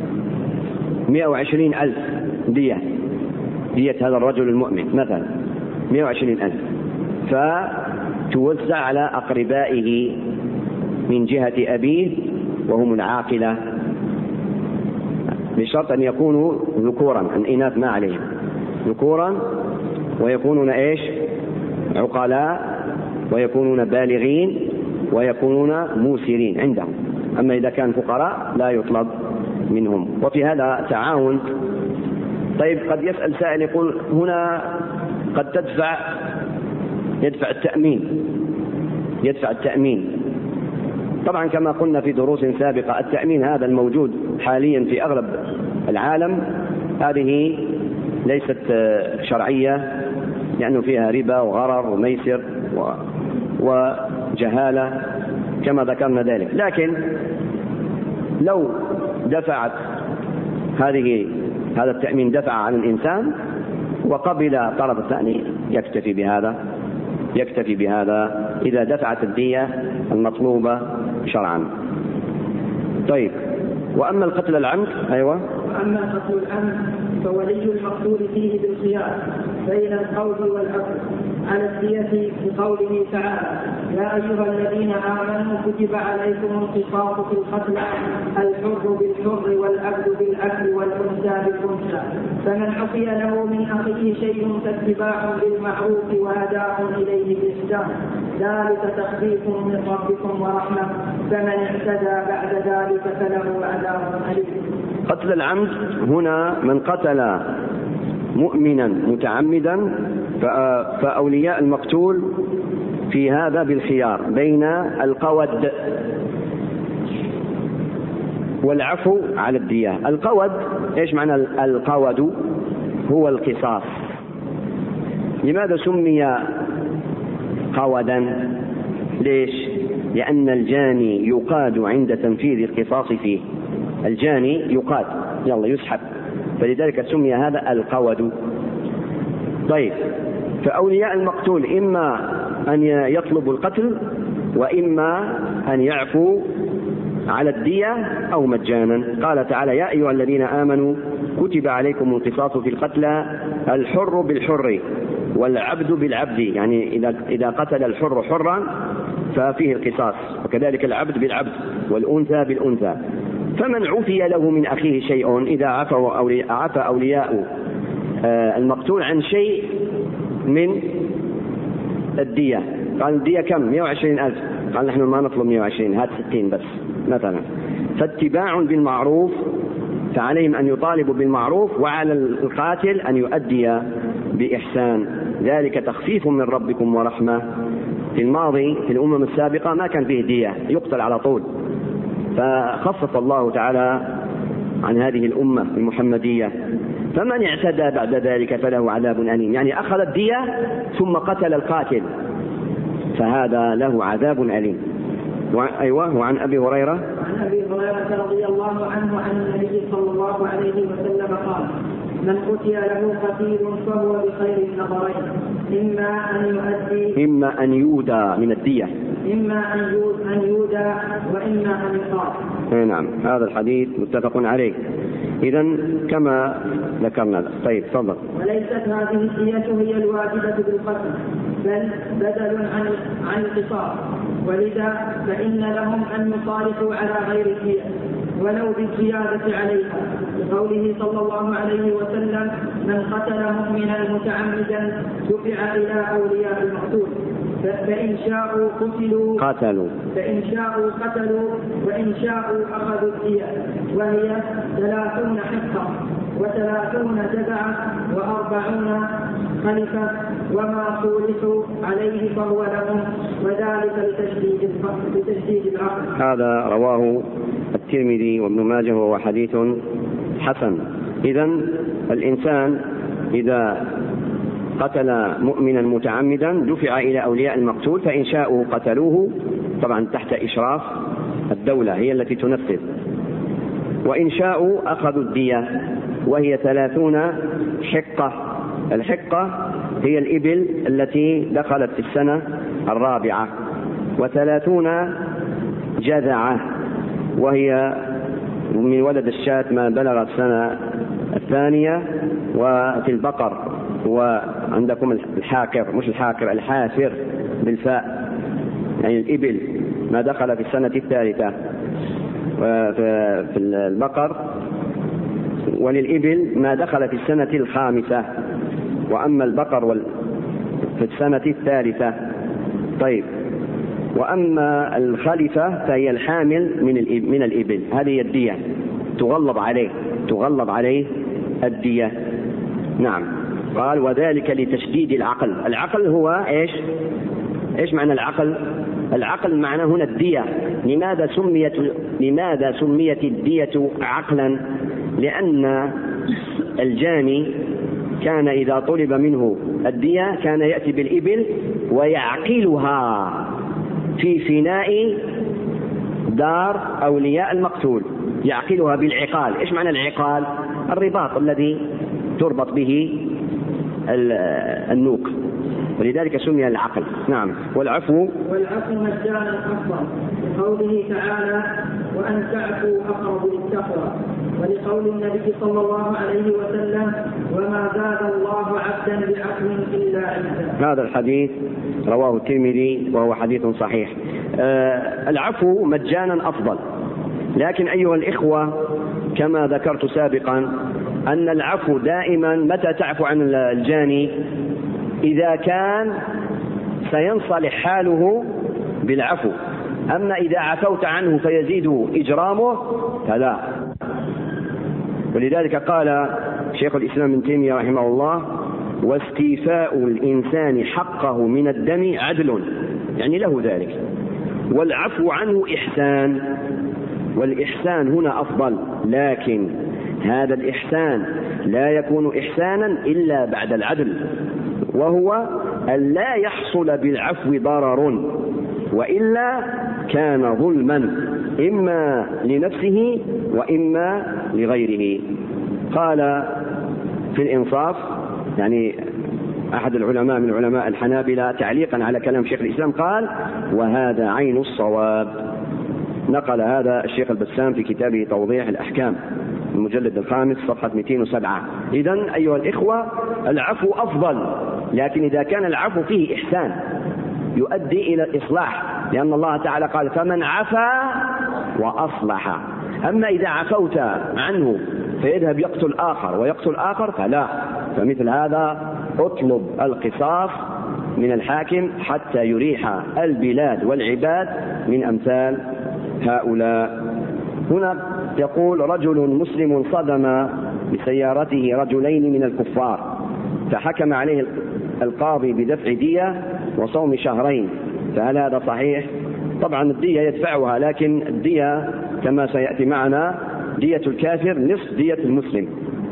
120,000 دية هذا الرجل المؤمن مثلا 120,000، فتوزع على أقربائه من جهة أبيه وهم العاقلة، بشرط أن يكونوا ذكورا، الإناث ما عليهم، ذكورا ويكونون إيش؟ عقلاء، ويكونون بالغين، ويكونون موسرين عندهم. أما إذا كان فقراء لا يطلب منهم. وفي هذا تعاون. طيب قد يسأل سائل يقول هنا قد يدفع التأمين. طبعا كما قلنا في دروس سابقة التأمين هذا الموجود حاليا في أغلب العالم هذه ليست شرعية، لأنه فيها ربا وغرر وميسر وجهالة كما ذكرنا ذلك. لكن لو دفعت هذا التأمين دفع عن الإنسان وقبل الطرف الثاني يكتفي بهذا إذا دفعت الدية المطلوبة شرعا. طيب وأما القتل العمد وأما القتل العمد فولي المقتول فيه بالخيار بين القول والعفو على الدية بقوله تعالى: يا أيها الذين آمنوا كتب عليكم القصاص في القتلى الحر بالحر والعبد بالعبد والأنثى بالأنثى، فمن عفي له من أخيه شيء فاتباع بالمعروف وأداء إليه بإحسان، ذلك تخفيف من ربكم ورحمة، فمن اعتدى بعد ذلك فله عذاب أليم. قتل العمد هنا من قتل مؤمنا متعمدا فأولياء المقتول في هذا بالخيار بين القود والعفو على الدية. القود إيش معنى القود؟ هو القصاص. لماذا سمي قودا؟ ليش؟ لأن الجاني يقاد عند تنفيذ القصاص فيه، الجاني يقاد يسحب، فلذلك سمي هذا القود. طيب فأولياء المقتول إما أن يطلبوا القتل وإما أن يعفوا على الدية أو مجانا. قال تعالى: يا أيها الذين آمنوا كتب عليكم القصاص في القتلى الحر بالحر والعبد بالعبد، يعني إذا قتل الحر حرا ففيه القصاص، وكذلك العبد بالعبد والأنثى بالأنثى. فمن عفي له من أخيه شيء، إذا عفى أولياء المقتول عن شيء من الدية، قال الدية كم؟ 120,000، قال نحن ما نطلب 120، هات 60 بس مثلا، فاتباع بالمعروف، فعليهم أن يطالبوا بالمعروف، وعلى القاتل أن يؤدي بإحسان، ذلك تخفيف من ربكم ورحمة. في الماضي في الأمم السابقة ما كان فيه دية، يقتل على طول، فخفف الله تعالى عن هذه الأمة المحمدية. فمن اعتدى بعد ذلك فله عذاب أليم، يعني أخذ الدية ثم قتل القاتل فهذا له عذاب أليم. وعن أبي هريرة رضي الله عنه عن النبي صلى الله عليه وسلم قال: من قتل له قتيل فهو بخير النظرين، إما أن يودى من الدية، إما أن يودى وإما أن يقال. نعم، هذا الحديث متفق عليه. إذن كما ذكرنا. طيب تفضل. وليست هذه الدية هي الواجبة بالقتل، بل بدل عن القصاص، ولذا فإن لهم أن يصالحوا على غير الدية ولو بالزيادة عليها، لقوله صلى الله عليه وسلم: من قتل مؤمنا متعمدا دفع إلى أولياء المقتول، فإن شاءوا قتلوا وإن شاءوا أخذوا الدية، وهي 30 حقة و30 جذعة و40 خلفة، وما صولحوا عليه فهو لهم، وذلك لتشديد العقل. هذا رواه الترمذي وابن ماجه وهو حديث حسن. إذن الإنسان إذا قتل مؤمنا متعمدا دفع إلى أولياء المقتول، فإن شاءوا قتلوه طبعا تحت إشراف الدولة هي التي تنفذ، وإن شاءوا أخذوا الدية وهي 30 حقة. الحقة هي الإبل التي دخلت في السنة 4، و30 جذعة وهي من ولد الشاة ما بلغ السنة 2. وفي البقر وعندكم الحاكر، مش الحاكر، الحافر بالفاء، يعني الإبل ما دخل في السنة 3 في البقر، وللإبل ما دخل في السنة 5، وأما البقر في السنة 3. طيب، وأما الخلفة فهي الحامل من الإبل، هذه الدية تغلظ عليه الدية. نعم. قال وذلك لتشديد العقل. العقل هو إيش معنى العقل؟ العقل معناه هنا الدية. لماذا سميت الدية عقلا؟ لأن الجاني كان إذا طلب منه الدية كان يأتي بالإبل ويعقلها في فناء دار أولياء المقتول، يعقلها بالعقال. إيش معنى العقال؟ الرباط الذي تربط به النوق، ولذلك سمي العقل. نعم. والعفو مجانا أفضل، لقوله تعالى وأن تعفوا أقرب للتقوى، ولقول النبي صلى الله عليه وسلم وما زاد الله عبدا بعفو إلا عزا. هذا الحديث رواه الترمذي وهو حديث صحيح. العفو مجانا أفضل، لكن أيها الإخوة كما ذكرت سابقا أن العفو دائما متى تعفو عن الجاني؟ إذا كان سينصلح حاله بالعفو، أما إذا عفوت عنه فيزيد إجرامه فلا. ولذلك قال شيخ الإسلام ابن تيمية رحمه الله واستيفاء الإنسان حقه من الدم عدل، يعني له ذلك، والعفو عنه إحسان، والإحسان هنا أفضل، لكن هذا الإحسان لا يكون إحسانا إلا بعد العدل، وهو أن لا يحصل بالعفو ضرر، وإلا كان ظلما إما لنفسه وإما لغيره. قال في الإنصاف، يعني أحد العلماء من علماء الحنابلة تعليقا على كلام شيخ الإسلام قال وهذا عين الصواب. نقل هذا الشيخ البسام في كتابه توضيح الأحكام المجلد 5 صفحة 207. إذن أيها الإخوة العفو أفضل، لكن إذا كان العفو فيه إحسان يؤدي إلى الإصلاح، لأن الله تعالى قال فمن عفا وأصلح. أما إذا عفوت عنه فيذهب يقتل آخر ويقتل آخر فلا، فمثل هذا اطلب القصاص من الحاكم حتى يريح البلاد والعباد من أمثال هؤلاء. هنا يقول رجل مسلم صدم بسيارته رجلين من الكفار، فحكم عليه القاضي بدفع دية وصوم شهرين، فهل هذا صحيح؟ طبعا الدية يدفعها، لكن الدية كما سيأتي معنا دية الكافر نصف دية المسلم.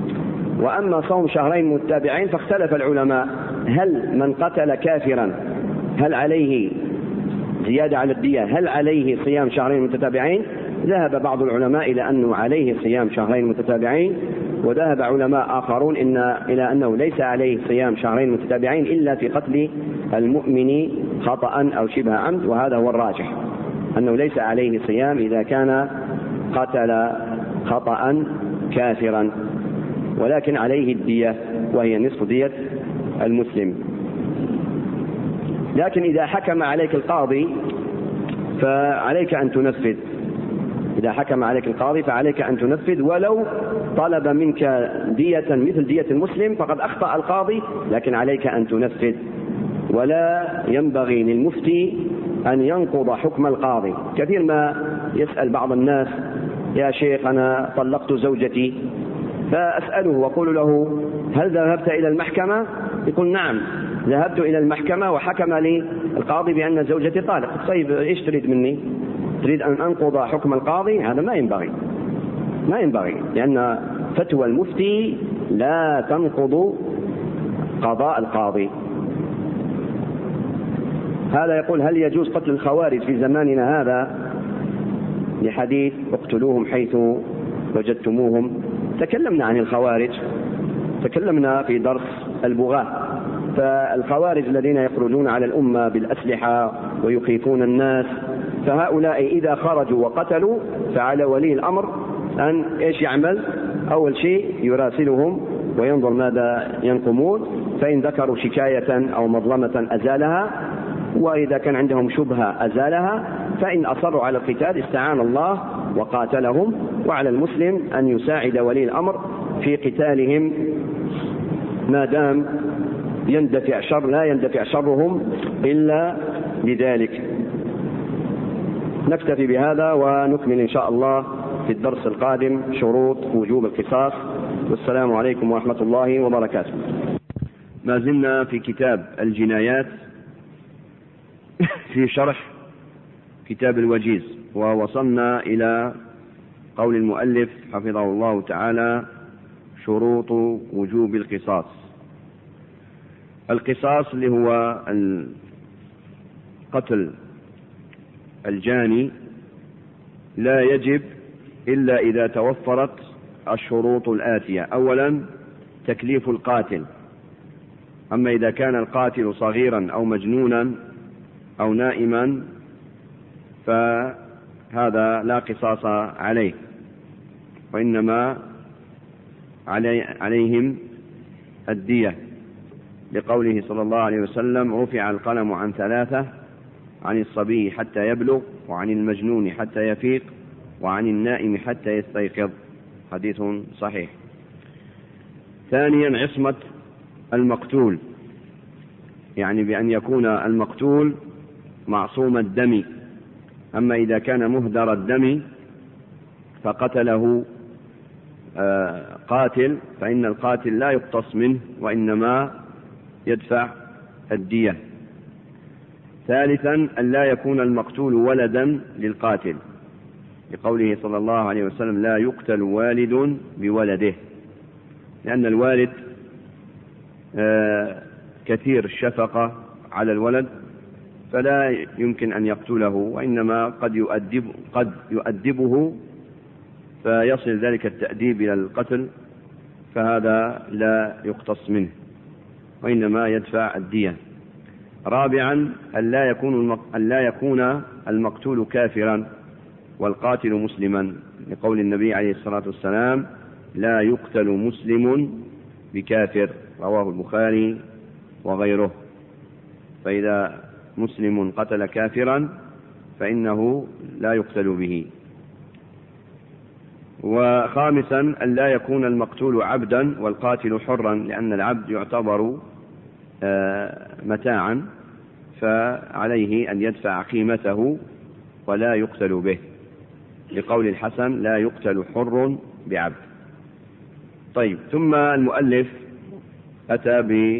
وأما صوم شهرين متتابعين فاختلف العلماء، هل من قتل كافرا هل عليه زيادة على الدية، هل عليه صيام شهرين متتابعين؟ ذهب بعض العلماء إلى أنه عليه صيام شهرين متتابعين، وذهب علماء آخرون إلى أنه ليس عليه صيام شهرين متتابعين إلا في قتل المؤمن خطأ أو شبه عمد، وهذا هو الراجح أنه ليس عليه صيام إذا كان قتل خطأ كافرا، ولكن عليه الدية وهي نصف دية المسلم. لكن إذا حكم عليك القاضي فعليك أن تنفذ، إذا حكم عليك القاضي فعليك أن تنفذ، ولو طلب منك دية مثل دية المسلم فقد أخطأ القاضي، لكن عليك أن تنفذ. ولا ينبغي للمفتي أن ينقض حكم القاضي. كثير ما يسأل بعض الناس يا شيخ أنا طلقت زوجتي، فأسأله وأقول له هل ذهبت إلى المحكمة؟ يقول نعم ذهبت إلى المحكمة وحكم لي القاضي بأن زوجتي طالق. طيب إيش تريد مني؟ تريد أن أنقض حكم القاضي؟ هذا ما ينبغي. ما ينبغي، لأن فتوى المفتي لا تنقض قضاء القاضي. هذا يقول: هل يجوز قتل الخوارج في زماننا هذا لحديث اقتلوهم حيث وجدتموهم؟ تكلمنا عن الخوارج، تكلمنا في درس البغاة. فالخوارج الذين يخرجون على الأمة بالأسلحة ويخيفون الناس، فهؤلاء إذا خرجوا وقتلوا فعلى ولي الأمر أن إيش يعمل؟ أول شيء يراسلهم وينظر ماذا ينقمون، فإن ذكروا شكاية أو مظلمة أزالها، وإذا كان عندهم شبهة أزالها، فإن أصروا على القتال استعان الله وقاتلهم. وعلى المسلم أن يساعد ولي الأمر في قتالهم ما دام لا يندفع شرهم إلا لذلك. نكتفي بهذا ونكمل إن شاء الله في الدرس القادم شروط وجوب القصاص. والسلام عليكم ورحمة الله وبركاته. ما زلنا في كتاب الجنايات في شرح كتاب الوجيز، ووصلنا إلى قول المؤلف حفظه الله تعالى: شروط وجوب القصاص. القصاص اللي هو قتل الجاني لا يجب إلا إذا توفرت الشروط الآتية: أولا تكليف القاتل، أما إذا كان القاتل صغيرا أو مجنونا أو نائما فهذا لا قصاص عليه، وإنما عليهم الدية، لقوله صلى الله عليه وسلم: رفع القلم عن ثلاثة: عن الصبي حتى يبلغ، وعن المجنون حتى يفيق، وعن النائم حتى يستيقظ. حديث صحيح. ثانيا عصمة المقتول، يعني بأن يكون المقتول معصوم الدم، أما إذا كان مهدر الدم فقتله قاتل فإن القاتل لا يقتص منه وإنما يدفع الدية. ثالثا أن لا يكون المقتول ولدا للقاتل، لقوله صلى الله عليه وسلم: لا يقتل والد بولده، لأن الوالد كثير الشفقة على الولد فلا يمكن أن يقتله، وإنما قد يؤدبه فيصل ذلك التأديب إلى القتل، فهذا لا يقتص منه وإنما يدفع الدية. رابعا أن لا يكون المقتول كافرا والقاتل مسلما، لقول النبي عليه الصلاة والسلام: لا يقتل مسلم بكافر، رواه البخاري وغيره. فإذا مسلم قتل كافرا فإنه لا يقتل به. وخامسا أن لا يكون المقتول عبدا والقاتل حرا، لأن العبد يعتبر متاعا، فعليه أن يدفع قيمته ولا يقتل به، لقول الحسن: لا يقتل حر بعبد. طيب، ثم المؤلف أتى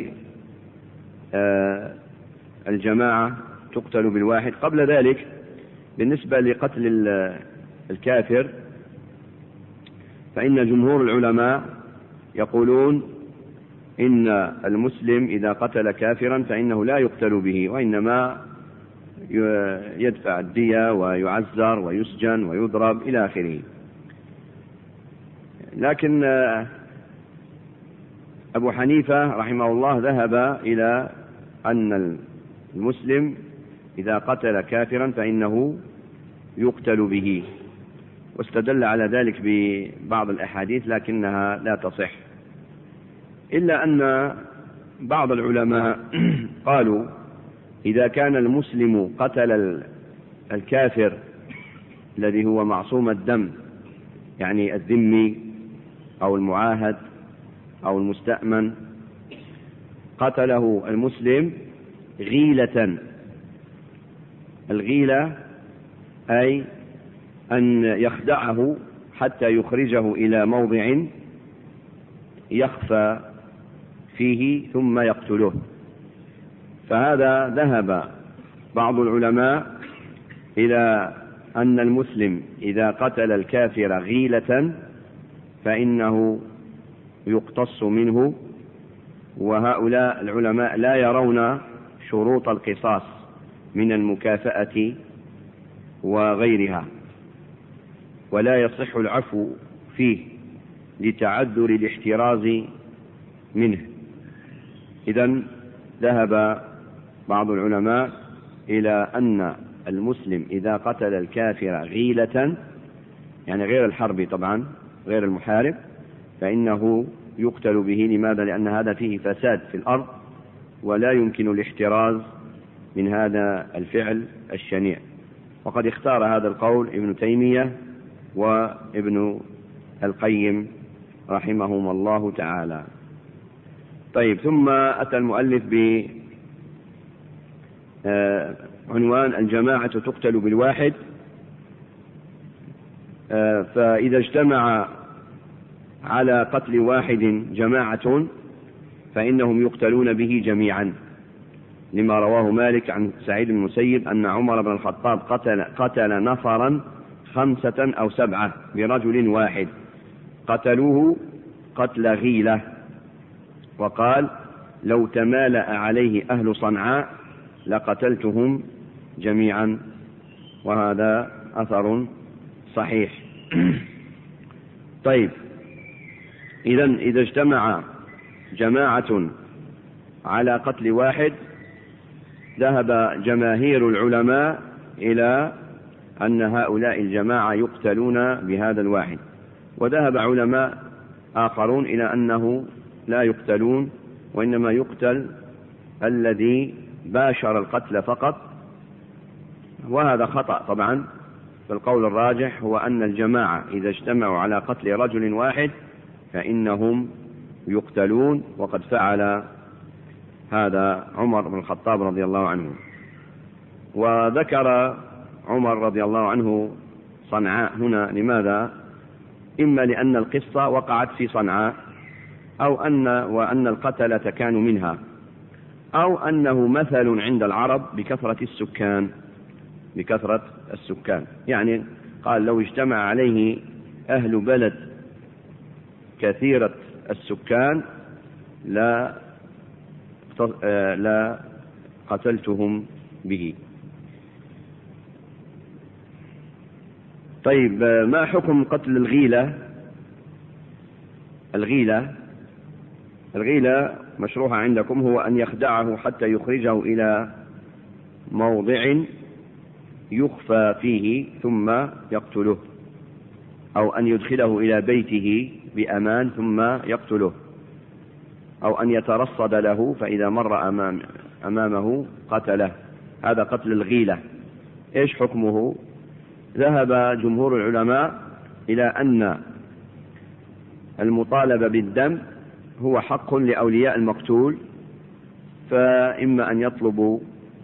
بالجماعة تقتل بالواحد. قبل ذلك بالنسبة لقتل الكافر فإن جمهور العلماء يقولون إن المسلم إذا قتل كافرا فإنه لا يقتل به، وإنما يدفع الدية ويعزر ويسجن ويضرب إلى آخره. لكن أبو حنيفة رحمه الله ذهب إلى أن المسلم إذا قتل كافرا فإنه يقتل به، واستدل على ذلك ببعض الأحاديث لكنها لا تصح، إلا أن بعض العلماء قالوا: إذا كان المسلم قتل الكافر الذي هو معصوم الدم، يعني الذمي أو المعاهد أو المستأمن، قتله المسلم غيلة. الغيلة أي أن يخدعه حتى يخرجه إلى موضع يخفى فيه ثم يقتله. فهذا ذهب بعض العلماء إلى أن المسلم إذا قتل الكافر غيلة فإنه يقتص منه. وهؤلاء العلماء لا يرون شروط القصاص من المكافأة وغيرها، ولا يصح العفو فيه لتعذر الاحتراز منه. إذن ذهب بعض العلماء إلى أن المسلم إذا قتل الكافر غيلة، يعني غير الحرب طبعا، غير المحارب، فإنه يقتل به. لماذا؟ لأن هذا فيه فساد في الأرض، ولا يمكن الاحتراز من هذا الفعل الشنيع. وقد اختار هذا القول ابن تيمية وابن القيم رحمهما الله تعالى. طيب، ثم أتى المؤلف بعنوان الجماعة تقتل بالواحد. فإذا اجتمع على قتل واحد جماعة فإنهم يقتلون به جميعا، لما رواه مالك عن سعيد بن المسيب أن عمر بن الخطاب قتل نفرا 5 أو 7 برجل واحد، قتلوه قتل غيلة، وقال: لو تمالأ عليه أهل صنعاء لقتلتهم جميعا. وهذا أثر صحيح. طيب، إذا اجتمع جماعة على قتل واحد، ذهب جماهير العلماء إلى أن هؤلاء الجماعة يقتلون بهذا الواحد، وذهب علماء آخرون إلى أنه لا يقتلون، وإنما يقتل الذي باشر القتل فقط. وهذا خطأ طبعا. فالقول الراجح هو أن الجماعة إذا اجتمعوا على قتل رجل واحد فإنهم يقتلون، وقد فعل هذا عمر بن الخطاب رضي الله عنه. وذكر عمر رضي الله عنه صنعاء هنا، لماذا؟ إما لأن القصة وقعت في صنعاء، وأن القتلة كانوا منها، أو أنه مثل عند العرب بكثرة السكان. يعني قال: لو اجتمع عليه أهل بلد كثيرة السكان لا قتلتهم به. طيب، ما حكم قتل الغيلة مشروعها عندكم هو أن يخدعه حتى يخرجه إلى موضع يخفى فيه ثم يقتله، أو أن يدخله إلى بيته بأمان ثم يقتله، أو أن يترصد له فإذا مر أمامه قتله. هذا قتل الغيلة. إيش حكمه؟ ذهب جمهور العلماء إلى أن المطالبة بالدم هو حق لأولياء المقتول، فإما أن يطلبوا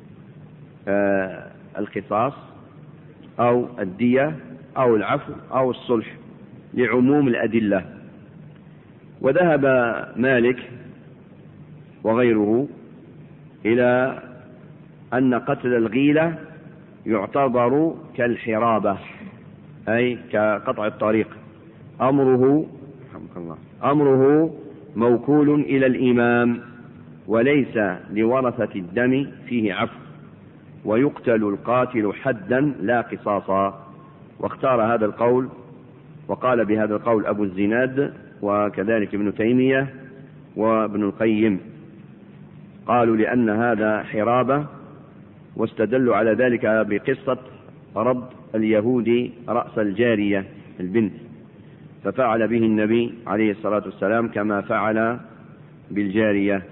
القصاص أو الدية أو العفو أو الصلح لعموم الأدلة. وذهب مالك وغيره إلى أن قتل الغيلة يعتبر كالحرابة، أي كقطع الطريق، أمره موكول إلى الإمام، وليس لورثة الدم فيه عفو، ويقتل القاتل حدا لا قصاصا. واختار هذا القول، وقال بهذا القول أبو الزناد وكذلك ابن تيمية وابن القيم، قالوا لأن هذا حرابة، واستدلوا على ذلك بقصة رد اليهودي رأس الجارية البنت، ففعل به النبي عليه الصلاة والسلام كما فعل بالجارية.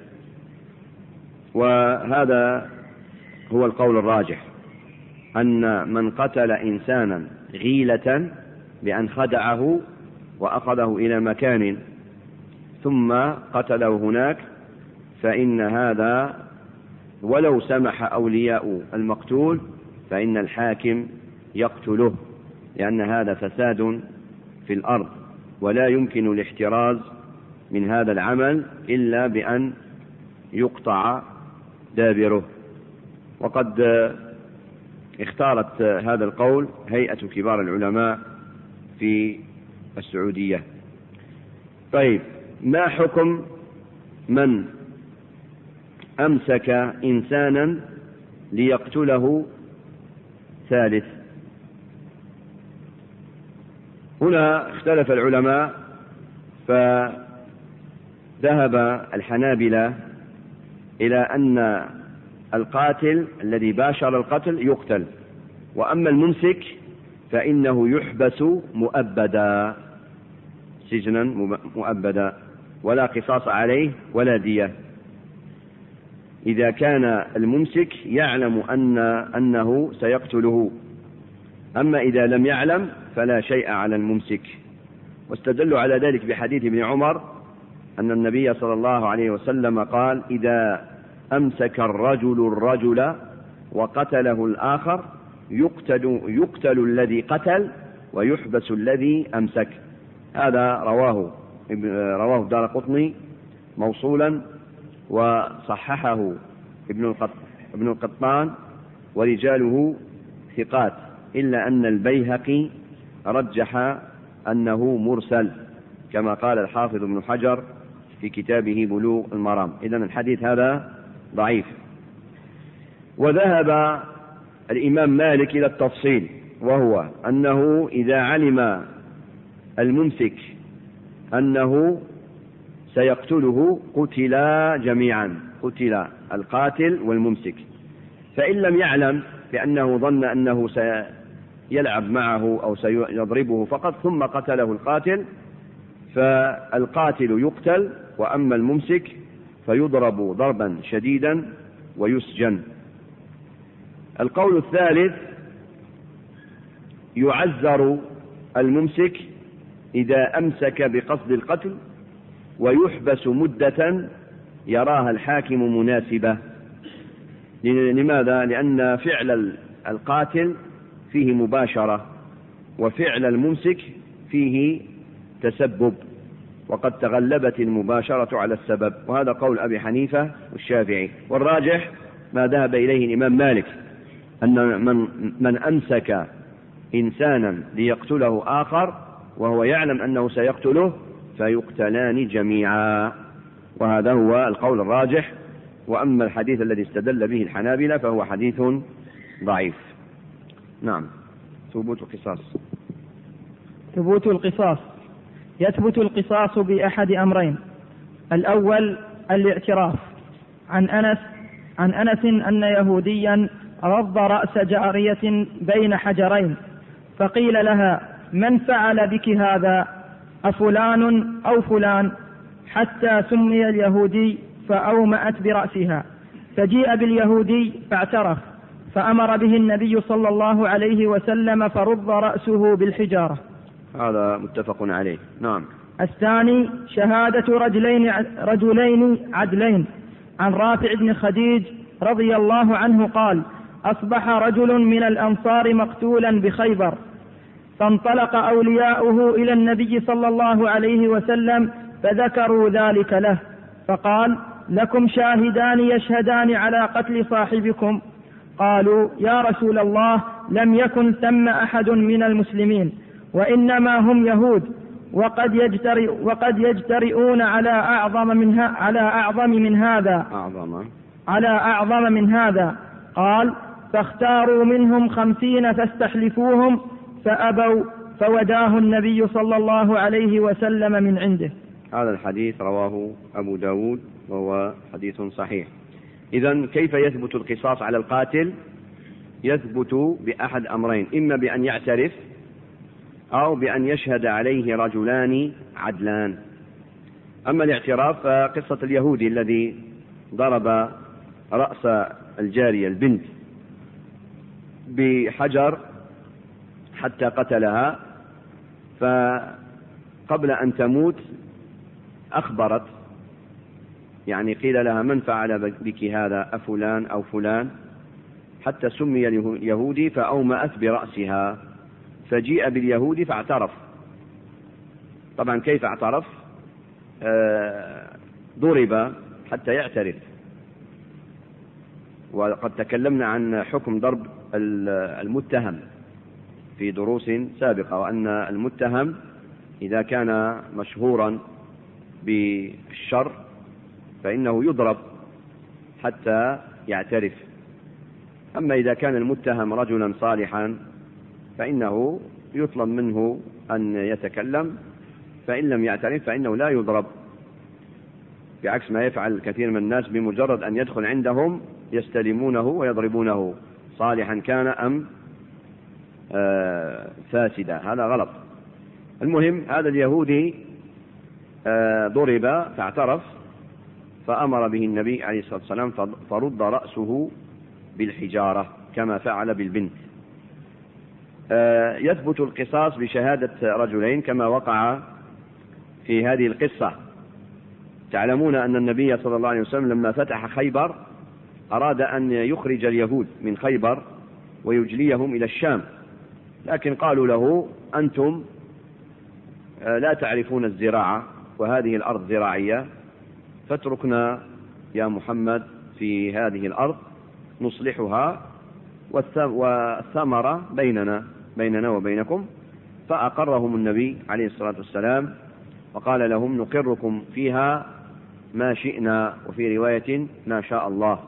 وهذا هو القول الراجح، أن من قتل إنسانا غيلة بأن خدعه وأخذه إلى مكان ثم قتله هناك، فإن هذا ولو سمح أولياء المقتول فإن الحاكم يقتله، لأن هذا فساد في الأرض، ولا يمكن الاحتراز من هذا العمل إلا بأن يقطع دابره. وقد اختارت هذا القول هيئة كبار العلماء في السعودية. طيب، ما حكم من أمسك إنسانا ليقتله ثالث؟ هنا اختلف العلماء، فذهب الحنابلة إلى أن القاتل الذي باشر القتل يقتل، وأما الممسك فإنه يحبس مؤبدا، سجنا مؤبدا، ولا قصاص عليه ولا دية، إذا كان الممسك يعلم أنه سيقتله. أما إذا لم يعلم فلا شيء على الممسك. واستدلوا على ذلك بحديث ابن عمر أن النبي صلى الله عليه وسلم قال: إذا أمسك الرجل وقتله الآخر يقتل الذي قتل ويحبس الذي أمسك. هذا رواه الدارقطني موصولا، وصححه ابن القطان ورجاله ثقات، إلا أن البيهقي رجح أنه مرسل كما قال الحافظ ابن حجر في كتابه بلوغ المرام. إذن الحديث هذا ضعيف. وذهب الإمام مالك إلى التفصيل، وهو أنه إذا علم الممسك أنه سيقتله قتلا جميعا، قتل القاتل والممسك. فإن لم يعلم لأنه ظن أنه سيلعب معه أو سيضربه فقط ثم قتله القاتل، فالقاتل يقتل، وأما الممسك فيضرب ضربا شديدا ويسجن. القول الثالث: يعزر الممسك إذا أمسك بقصد القتل ويحبس مدة يراها الحاكم مناسبة. لماذا؟ لأن فعل القاتل فيه مباشرة، وفعل الممسك فيه تسبب، وقد تغلبت المباشرة على السبب. وهذا قول أبي حنيفة والشافعي. والراجح ما ذهب إليه الإمام مالك، أن من أمسك إنسانا ليقتله آخر وهو يعلم أنه سيقتله فيقتلان جميعا، وهذا هو القول الراجح. وأما الحديث الذي استدل به الحنابلة فهو حديث ضعيف. نعم. ثبوت القصاص. ثبوت القصاص: يثبت القصاص بأحد أمرين: الأول الاعتراف. عن أنس أن يهوديا رض رأس جارية بين حجرين، فقيل لها: من فعل بك هذا؟ أفلان أو فلان؟ حتى سمي اليهودي فأومأت برأسها، فجيء باليهودي فاعترف، فأمر به النبي صلى الله عليه وسلم فرض رأسه بالحجارة. هذا متفق عليه. نعم. الثاني شهادة رجلين عدلين. عن رافع بن خديج رضي الله عنه قال: أصبح رجل من الأنصار مقتولا بخيبر، فانطلق أولياؤه إلى النبي صلى الله عليه وسلم فذكروا ذلك له، فقال: لكم شاهدان يشهدان على قتل صاحبكم؟ قالوا: يا رسول الله، لم يكن ثم أحد من المسلمين، وإنما هم يهود، وقد يجترئون على أعظم من هذا. قال: فاختاروا منهم 50 فاستحلفوهم، فأبوا، فوداه النبي صلى الله عليه وسلم من عنده. هذا الحديث رواه أبو داود وهو حديث صحيح. إذن كيف يثبت القصاص على القاتل؟ يثبت بأحد أمرين: إما بأن يعترف، أو بأن يشهد عليه رجلان عدلان. أما الاعتراف فقصة اليهودي الذي ضرب رأس الجارية البنت بحجر حتى قتلها، فقبل أن تموت أخبرت، يعني قيل لها: من فعل بك هذا؟ أفلان أو فلان؟ حتى سمي اليهودي فأومأت برأسها، فجيء باليهودي فاعترف. طبعا كيف اعترف؟ ضرب حتى يعترف. وقد تكلمنا عن حكم ضرب المتهم في دروس سابقة، وأن المتهم إذا كان مشهورا بالشر فإنه يضرب حتى يعترف. أما إذا كان المتهم رجلا صالحا فإنه يطلب منه أن يتكلم، فإن لم يعترف فإنه لا يضرب، بعكس ما يفعل كثير من الناس، بمجرد أن يدخل عندهم يستلمونه ويضربونه صالحا كان أم فاسدا. هذا غلط. المهم هذا اليهودي ضرب فاعترف، فأمر به النبي عليه الصلاة والسلام فرد رأسه بالحجارة كما فعل بالبنت. يثبت القصاص بشهادة رجلين كما وقع في هذه القصة. تعلمون أن النبي صلى الله عليه وسلم لما فتح خيبر أراد أن يخرج اليهود من خيبر ويجليهم إلى الشام، لكن قالوا له أنتم لا تعرفون الزراعة وهذه الأرض زراعية، فاتركنا يا محمد في هذه الأرض نصلحها والثمرة بيننا وبينكم. فأقرهم النبي عليه الصلاة والسلام وقال لهم نقركم فيها ما شئنا، وفي رواية ما شاء الله.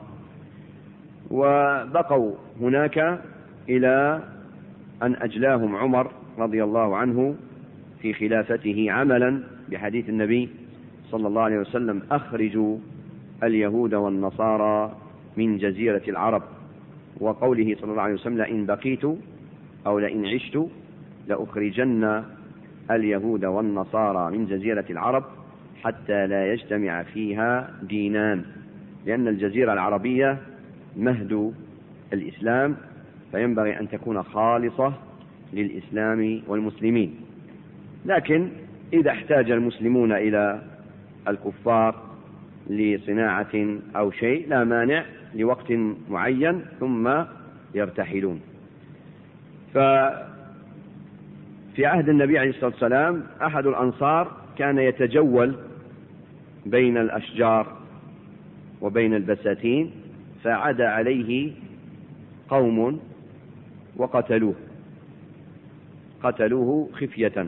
وبقوا هناك إلى أن أجلاهم عمر رضي الله عنه في خلافته عملا بحديث النبي صلى الله عليه وسلم أخرجوا اليهود والنصارى من جزيرة العرب، وقوله صلى الله عليه وسلم لئن بقيت أو لئن عشت لأخرجن اليهود والنصارى من جزيرة العرب حتى لا يجتمع فيها دينان، لأن الجزيرة العربية مهد الإسلام، فينبغي أن تكون خالصة للإسلام والمسلمين. لكن إذا احتاج المسلمون إلى الكفار لصناعة أو شيء لا مانع لوقت معين ثم يرتحلون. ففي عهد النبي عليه الصلاة والسلام أحد الأنصار كان يتجول بين الأشجار وبين البساتين، فعدى عليه قوم وقتلوه خفية،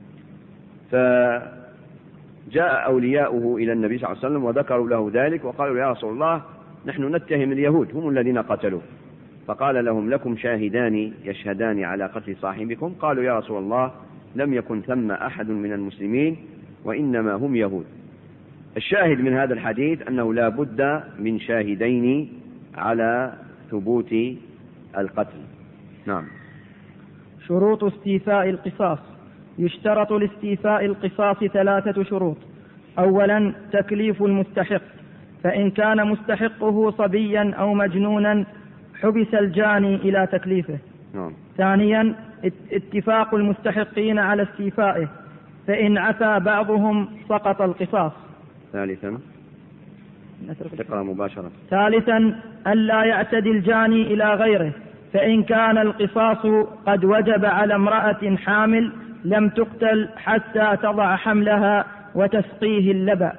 فجاء أولياؤه إلى النبي صلى الله عليه وسلم وذكروا له ذلك وقالوا يا رسول الله نحن نتهم اليهود هم الذين قتلوه. فقال لهم لكم شاهدان يشهدان على قتل صاحبكم؟ قالوا يا رسول الله لم يكن ثم أحد من المسلمين وإنما هم يهود. الشاهد من هذا الحديث أنه لا بد من شاهدين على ثبوت القتل. نعم. شروط استيفاء القصاص. يشترط لاستيفاء القصاص 3 شروط. أولا تكليف المستحق، فإن كان مستحقه صبيا أو مجنونا حبس الجاني إلى تكليفه. نعم. ثانيا اتفاق المستحقين على استيفائه، فإن عفى بعضهم سقط القصاص. ثالثا تقرأ مباشرة. ثالثا ألا يعتدي الجاني إلى غيره، فإن كان القصاص قد وجب على امرأة حامل لم تقتل حتى تضع حملها وتسقيه اللبن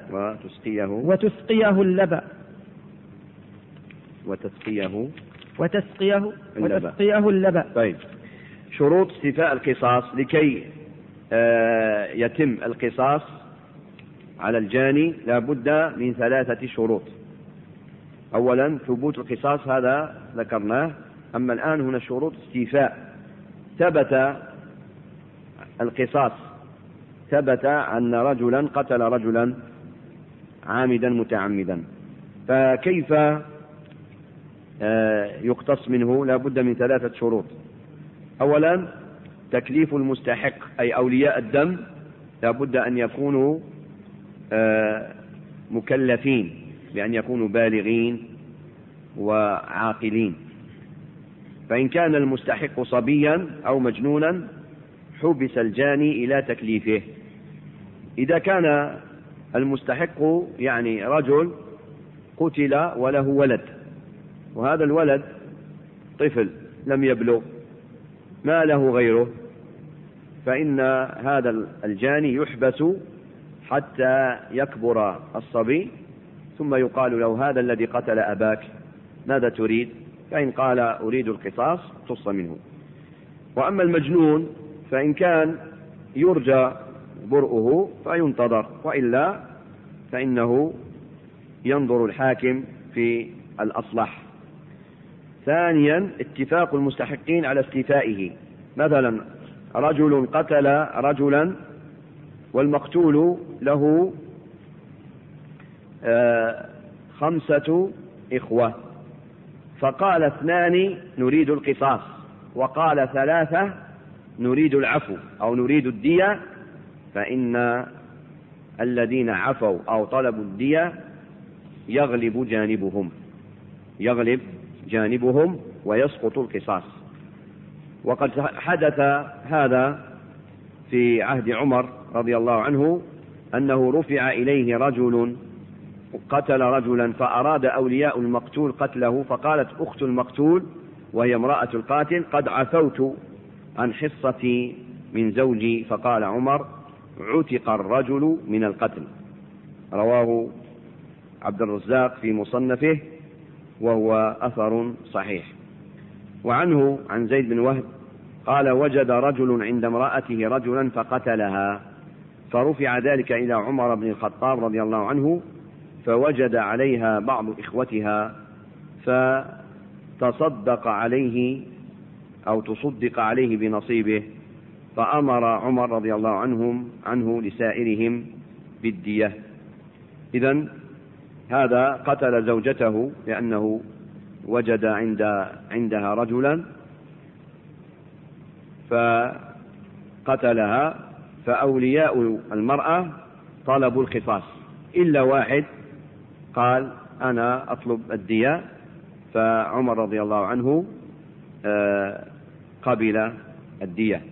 وتسقيه اللبن. طيب، شروط استيفاء القصاص. لكي يتم القصاص على الجاني لا بد من 3 شروط. أولا ثبوت القصاص، هذا ذكرناه. أما الآن هنا شروط استيفاء. ثبت القصاص، ثبت أن رجلا قتل رجلا عامدا متعمدا، فكيف يقتص منه؟ لا بد من 3 شروط. أولا تكليف المستحق، أي أولياء الدم لا بد أن يكونوا مكلفين بأن يكونوا بالغين وعاقلين. فإن كان المستحق صبيا أو مجنونا حبس الجاني إلى تكليفه. إذا كان المستحق يعني رجل قتل وله ولد، وهذا الولد طفل لم يبلغ ما له غيره، فإن هذا الجاني يحبس حتى يكبر الصبي، ثم يقال له هذا الذي قتل أباك ماذا تريد؟ فإن قال أريد القصاص قص منه. وأما المجنون فإن كان يرجى برؤه فينتظر، وإلا فإنه ينظر الحاكم في الأصلح. ثانيا اتفاق المستحقين على استيفائه، مثلا رجل قتل رجلا والمقتول له 5 إخوة، فقال 2 نريد القصاص، وقال 3 نريد العفو أو نريد الدية، فإن الذين عفوا أو طلبوا الدية يغلب جانبهم ويسقط القصاص. وقد حدث هذا في عهد عمر رضي الله عنه، أنه رفع إليه رجل قتل رجلا، فأراد أولياء المقتول قتله، فقالت أخت المقتول وهي امرأة القاتل: قد عفوت عن حصتي من زوجي. فقال عمر: عتق الرجل من القتل. رواه عبد الرزاق في مصنفه وهو أثر صحيح. وعنه عن زيد بن وهب قال: وجد رجل عند امرأته رجلا فقتلها، فرفع ذلك إلى عمر بن الخطاب رضي الله عنه، فوجد عليها بعض إخوتها فتصدق عليه أو تصدق عليه بنصيبه، فأمر عمر رضي الله عنه لسائرهم بالدية. إذن هذا قتل زوجته لأنه وجد عندها رجلا فقتلها، فأولياء المرأة طلبوا القصاص إلا واحد قال: أنا أطلب الدية، فعمر رضي الله عنه قبل الدية.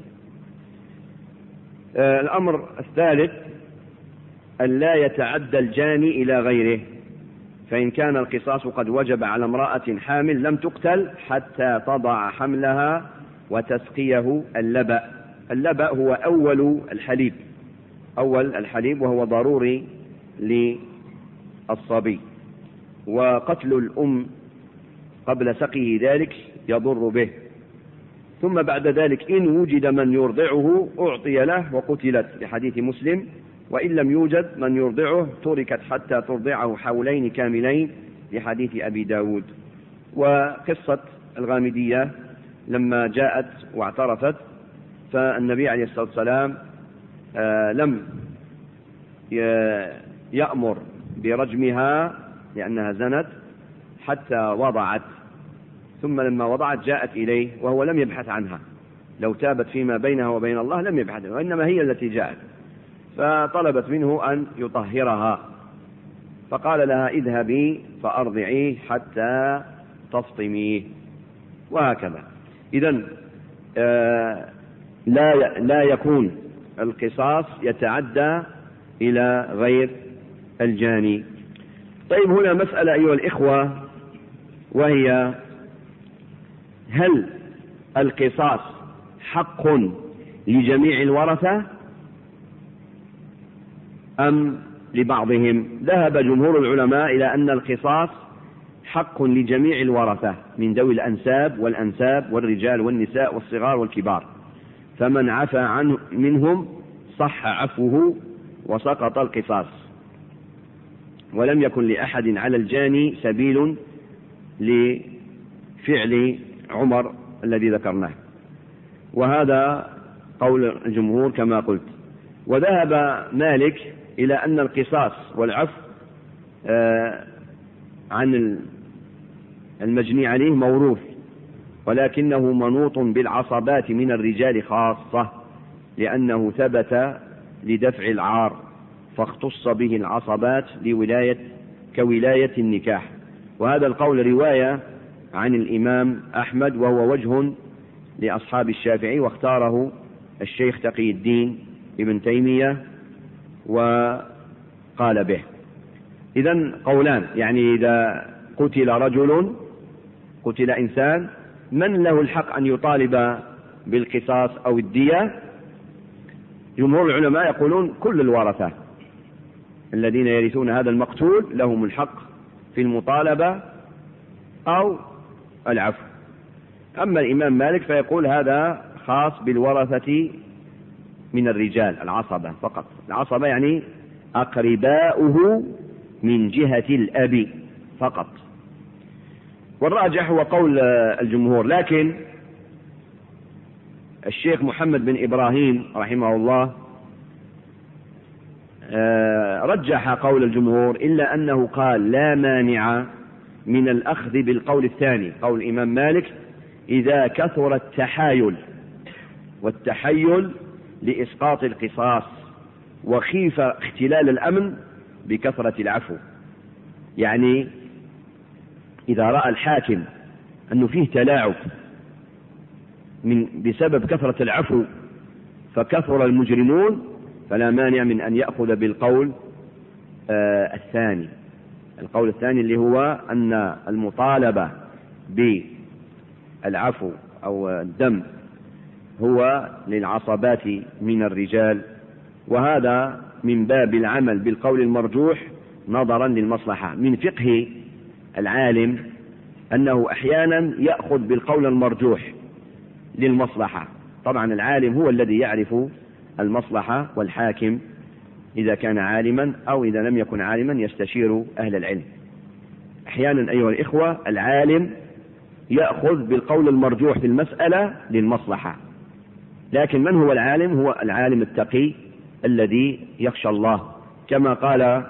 الأمر الثالث أن لا يتعدى الجاني إلى غيره، فإن كان القصاص قد وجب على امرأة حامل لم تقتل حتى تضع حملها وتسقيه اللبأ. اللبأ هو أول الحليب وهو ضروري للصبي، وقتل الأم قبل سقيه ذلك يضر به. ثم بعد ذلك إن وجد من يرضعه أعطي له وقتلت لحديث مسلم، وإن لم يوجد من يرضعه تركت حتى ترضعه حولين كاملين لحديث أبي داود. وقصة الغامدية لما جاءت واعترفت، فالنبي عليه الصلاة والسلام لم يأمر برجمها لأنها زنت حتى وضعت، ثم لما وضعت جاءت إليه وهو لم يبحث عنها، لو تابت فيما بينها وبين الله لم يبحث عنها، وإنما هي التي جاءت، فطلبت منه أن يطهرها، فقال لها: اذهبي فأرضعيه حتى تفطميه، وهكذا. إذن لا يكون القصاص يتعدى إلى غير الجاني. طيب، هنا مسألة أيها الإخوة، وهي: هل القصاص حق لجميع الورثة أم لبعضهم؟ ذهب جمهور العلماء إلى أن القصاص حق لجميع الورثة من ذوي الأنساب والأنساب والرجال والنساء والصغار والكبار، فمن عفى منهم صح عفوه وسقط القصاص، ولم يكن لأحد على الجاني سبيل لفعل عمر الذي ذكرناه. وهذا قول الجمهور كما قلت. وذهب مالك إلى أن القصاص والعفو عن المجني عليه موروث، ولكنه منوط بالعصبات من الرجال خاصة، لأنه ثبت لدفع العار، فاختص به العصبات كولاية النكاح. وهذا القول رواية عن الإمام أحمد، وهو وجه لأصحاب الشافعي، واختاره الشيخ تقي الدين ابن تيمية وقال به. إذن قولان، يعني إذا قتل إنسان، من له الحق أن يطالب بالقصاص أو الدية؟ جمهور العلماء يقولون كل الورثة الذين يرثون هذا المقتول لهم الحق في المطالبة أو العفو. أما الإمام مالك فيقول هذا خاص بالورثة من الرجال، العصبة فقط. العصبة يعني أقرباؤه من جهة الأب فقط. والراجح هو قول الجمهور، لكن الشيخ محمد بن إبراهيم رحمه الله رجح قول الجمهور، إلا أنه قال لا مانع من الأخذ بالقول الثاني، قول الإمام مالك: إذا كثر التحايل، والتحيل لإسقاط القصاص، وخيف اختلال الأمن بكثرة العفو. يعني إذا رأى الحاكم أنه فيه تلاعب بسبب كثرة العفو فكثر المجرمون، فلا مانع من أن يأخذ بالقول الثاني. القول الثاني اللي هو أن المطالبة بالعفو أو الدم هو للعصبات من الرجال، وهذا من باب العمل بالقول المرجوح نظرا للمصلحة. من فقه العالم أنه أحيانا يأخذ بالقول المرجوح للمصلحة. طبعا العالم هو الذي يعرف المصلحة، والحاكم إذا كان عالما أو إذا لم يكن عالما يستشير أهل العلم. أحيانا أيها الإخوة العالم يأخذ بالقول المرجوح في المسألة للمصلحة، لكن من هو العالم؟ هو العالم التقي الذي يخشى الله، كما قال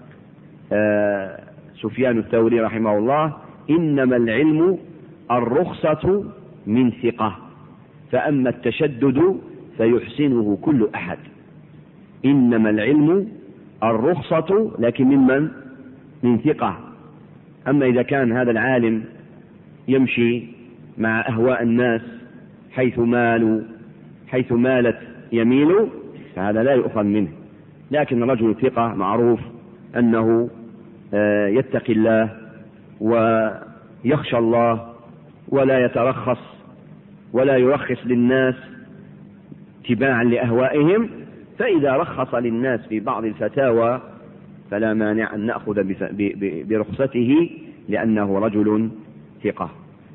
سفيان الثوري رحمه الله: إنما العلم الرخصة من ثقة، فأما التشدد فيحسنه كل أحد. إنما العلم الرخصة، لكن ممن؟ من ثقة. أما إذا كان هذا العالم يمشي مع أهواء الناس حيث مالت يميل، فهذا لا يؤخذ منه. لكن رجل ثقة معروف أنه يتقي الله ويخشى الله ولا يترخص ولا يرخص للناس تباعا لأهوائهم، فإذا رخص للناس في بعض الفتاوى فلا مانع أن نأخذ برخصته لأنه رجل ثقة.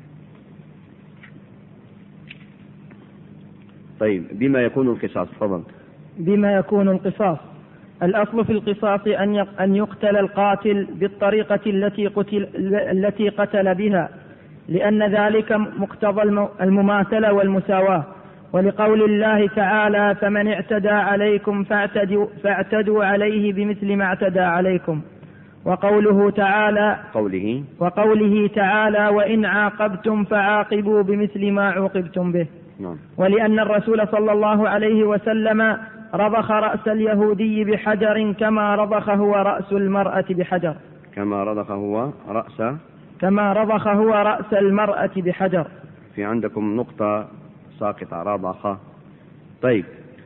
طيب، بما يكون القصاص؟ تفضل. بما يكون القصاص: الأصل في القصاص أن يقتل القاتل بالطريقة التي قتل بها، لأن ذلك مقتضى المماثلة والمساواة، ولقول الله تعالى: فمن اعتدى عليكم فاعتدوا عليه بمثل ما اعتدى عليكم. وقوله تعالى: وإن عاقبتم فعاقبوا بمثل ما عوقبتم به. ولأن الرسول صلى الله عليه وسلم رضخ رأس اليهودي بحجر كما رضخ هو رأس المرأة بحجر. كما رضخ هو رأس المرأة بحجر. في عندكم نقطة ساقطة، رضخ. طيب،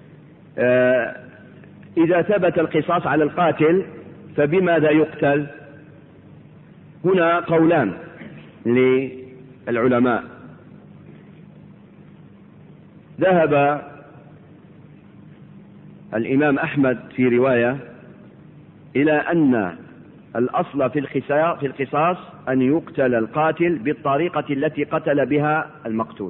إذا ثبت القصاص على القاتل فبماذا يقتل؟ هنا قولان للعلماء. ذهب الإمام أحمد في رواية إلى أن الأصل في القصاص أن يقتل القاتل بالطريقة التي قتل بها المقتول.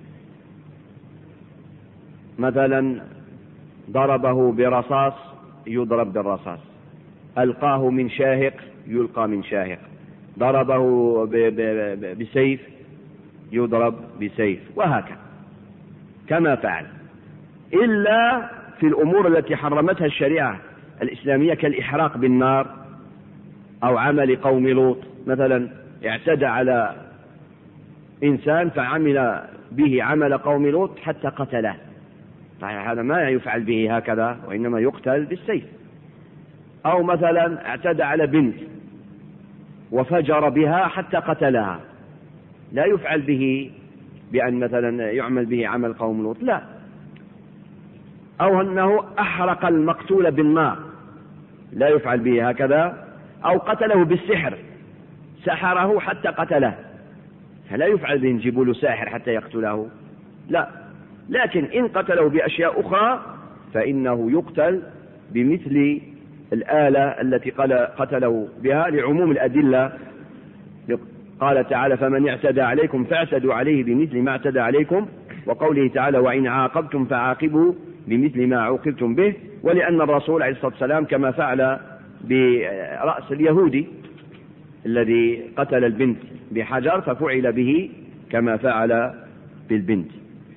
مثلا ضربه برصاص يضرب بالرصاص، ألقاه من شاهق يلقى من شاهق، ضربه بسيف يضرب بسيف، وهكذا كما فعل. إلا في الأمور التي حرمتها الشريعة الإسلامية كالإحراق بالنار أو عمل قوم لوط. مثلا اعتدى على إنسان فعمل به عمل قوم لوط حتى قتله، هذا ما يفعل به هكذا، وإنما يقتل بالسيف. أو مثلا اعتدى على بنت وفجر بها حتى قتلها، لا يفعل به بأن مثلا يعمل به عمل قوم لوط، لا. أو أنه أحرق المقتول بالنار، لا يفعل به هكذا. أو قتله بالسحر، سحره حتى قتله، فلا يفعل به نجيب له ساحر حتى يقتله، لا. لكن إن قتله بأشياء أخرى فإنه يقتل بمثل الآلة التي قتله بها، لعموم الأدلة. قال تعالى: فمن اعتدى عليكم فاعتدوا عليه بمثل ما اعتدى عليكم. وقوله تعالى: وإن عاقبتم فعاقبوا بمثل ما عوقبتم به، ولأن الرسول عليه الصلاة والسلام كما فعل برأس اليهودي الذي قتل البنت بحجر ففعل به كما فعل بالبنت.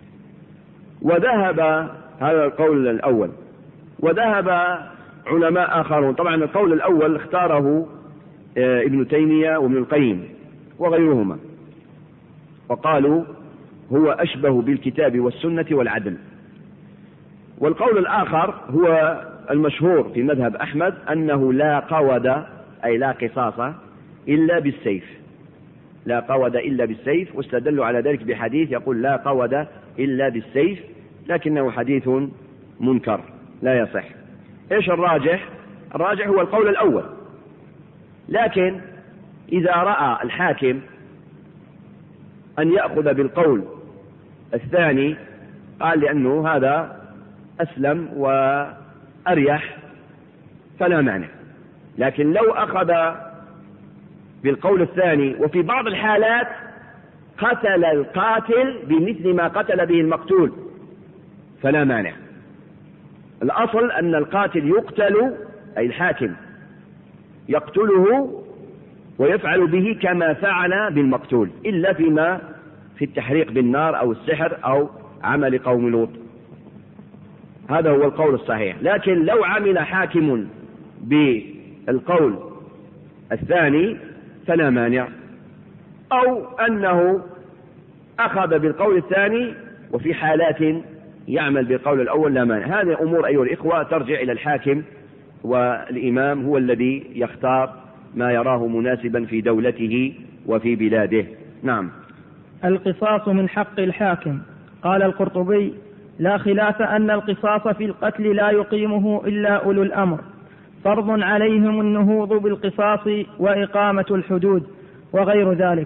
وذهب هذا القول الأول، وذهب علماء آخرون. طبعا القول الأول اختاره ابن تيمية وابن القيم وغيرهما، وقالوا هو أشبه بالكتاب والسنة والعدل. والقول الآخر هو المشهور في مذهب أحمد أنه لا قود أي لا قصاص إلا بالسيف، لا قود إلا بالسيف، واستدلوا على ذلك بحديث يقول لا قود إلا بالسيف، لكنه حديث منكر لا يصح. إيش الراجح؟ الراجح هو القول الأول، لكن إذا رأى الحاكم أن يأخذ بالقول الثاني قال لأنه هذا أسلم وأريح فلا مانع. لكن لو أخذ بالقول الثاني وفي بعض الحالات قتل القاتل بمثل ما قتل به المقتول فلا مانع. الأصل أن القاتل يقتل، أي الحاكم يقتله ويفعل به كما فعل بالمقتول، إلا فيما في التحريق بالنار أو السحر أو عمل قوم لوط. هذا هو القول الصحيح. لكن لو عمل حاكم بالقول الثاني فلا مانع، أو أنه أخذ بالقول الثاني وفي حالات يعمل بالقول الأول لا مانع. هذه أمور أيها الإخوة ترجع إلى الحاكم، والإمام هو الذي يختار ما يراه مناسبا في دولته وفي بلاده. نعم. القصاص من حق الحاكم. قال القرطبي: لا خلاف أن القصاص في القتل لا يقيمه إلا أولو الأمر، فرض عليهم النهوض بالقصاص وإقامة الحدود وغير ذلك.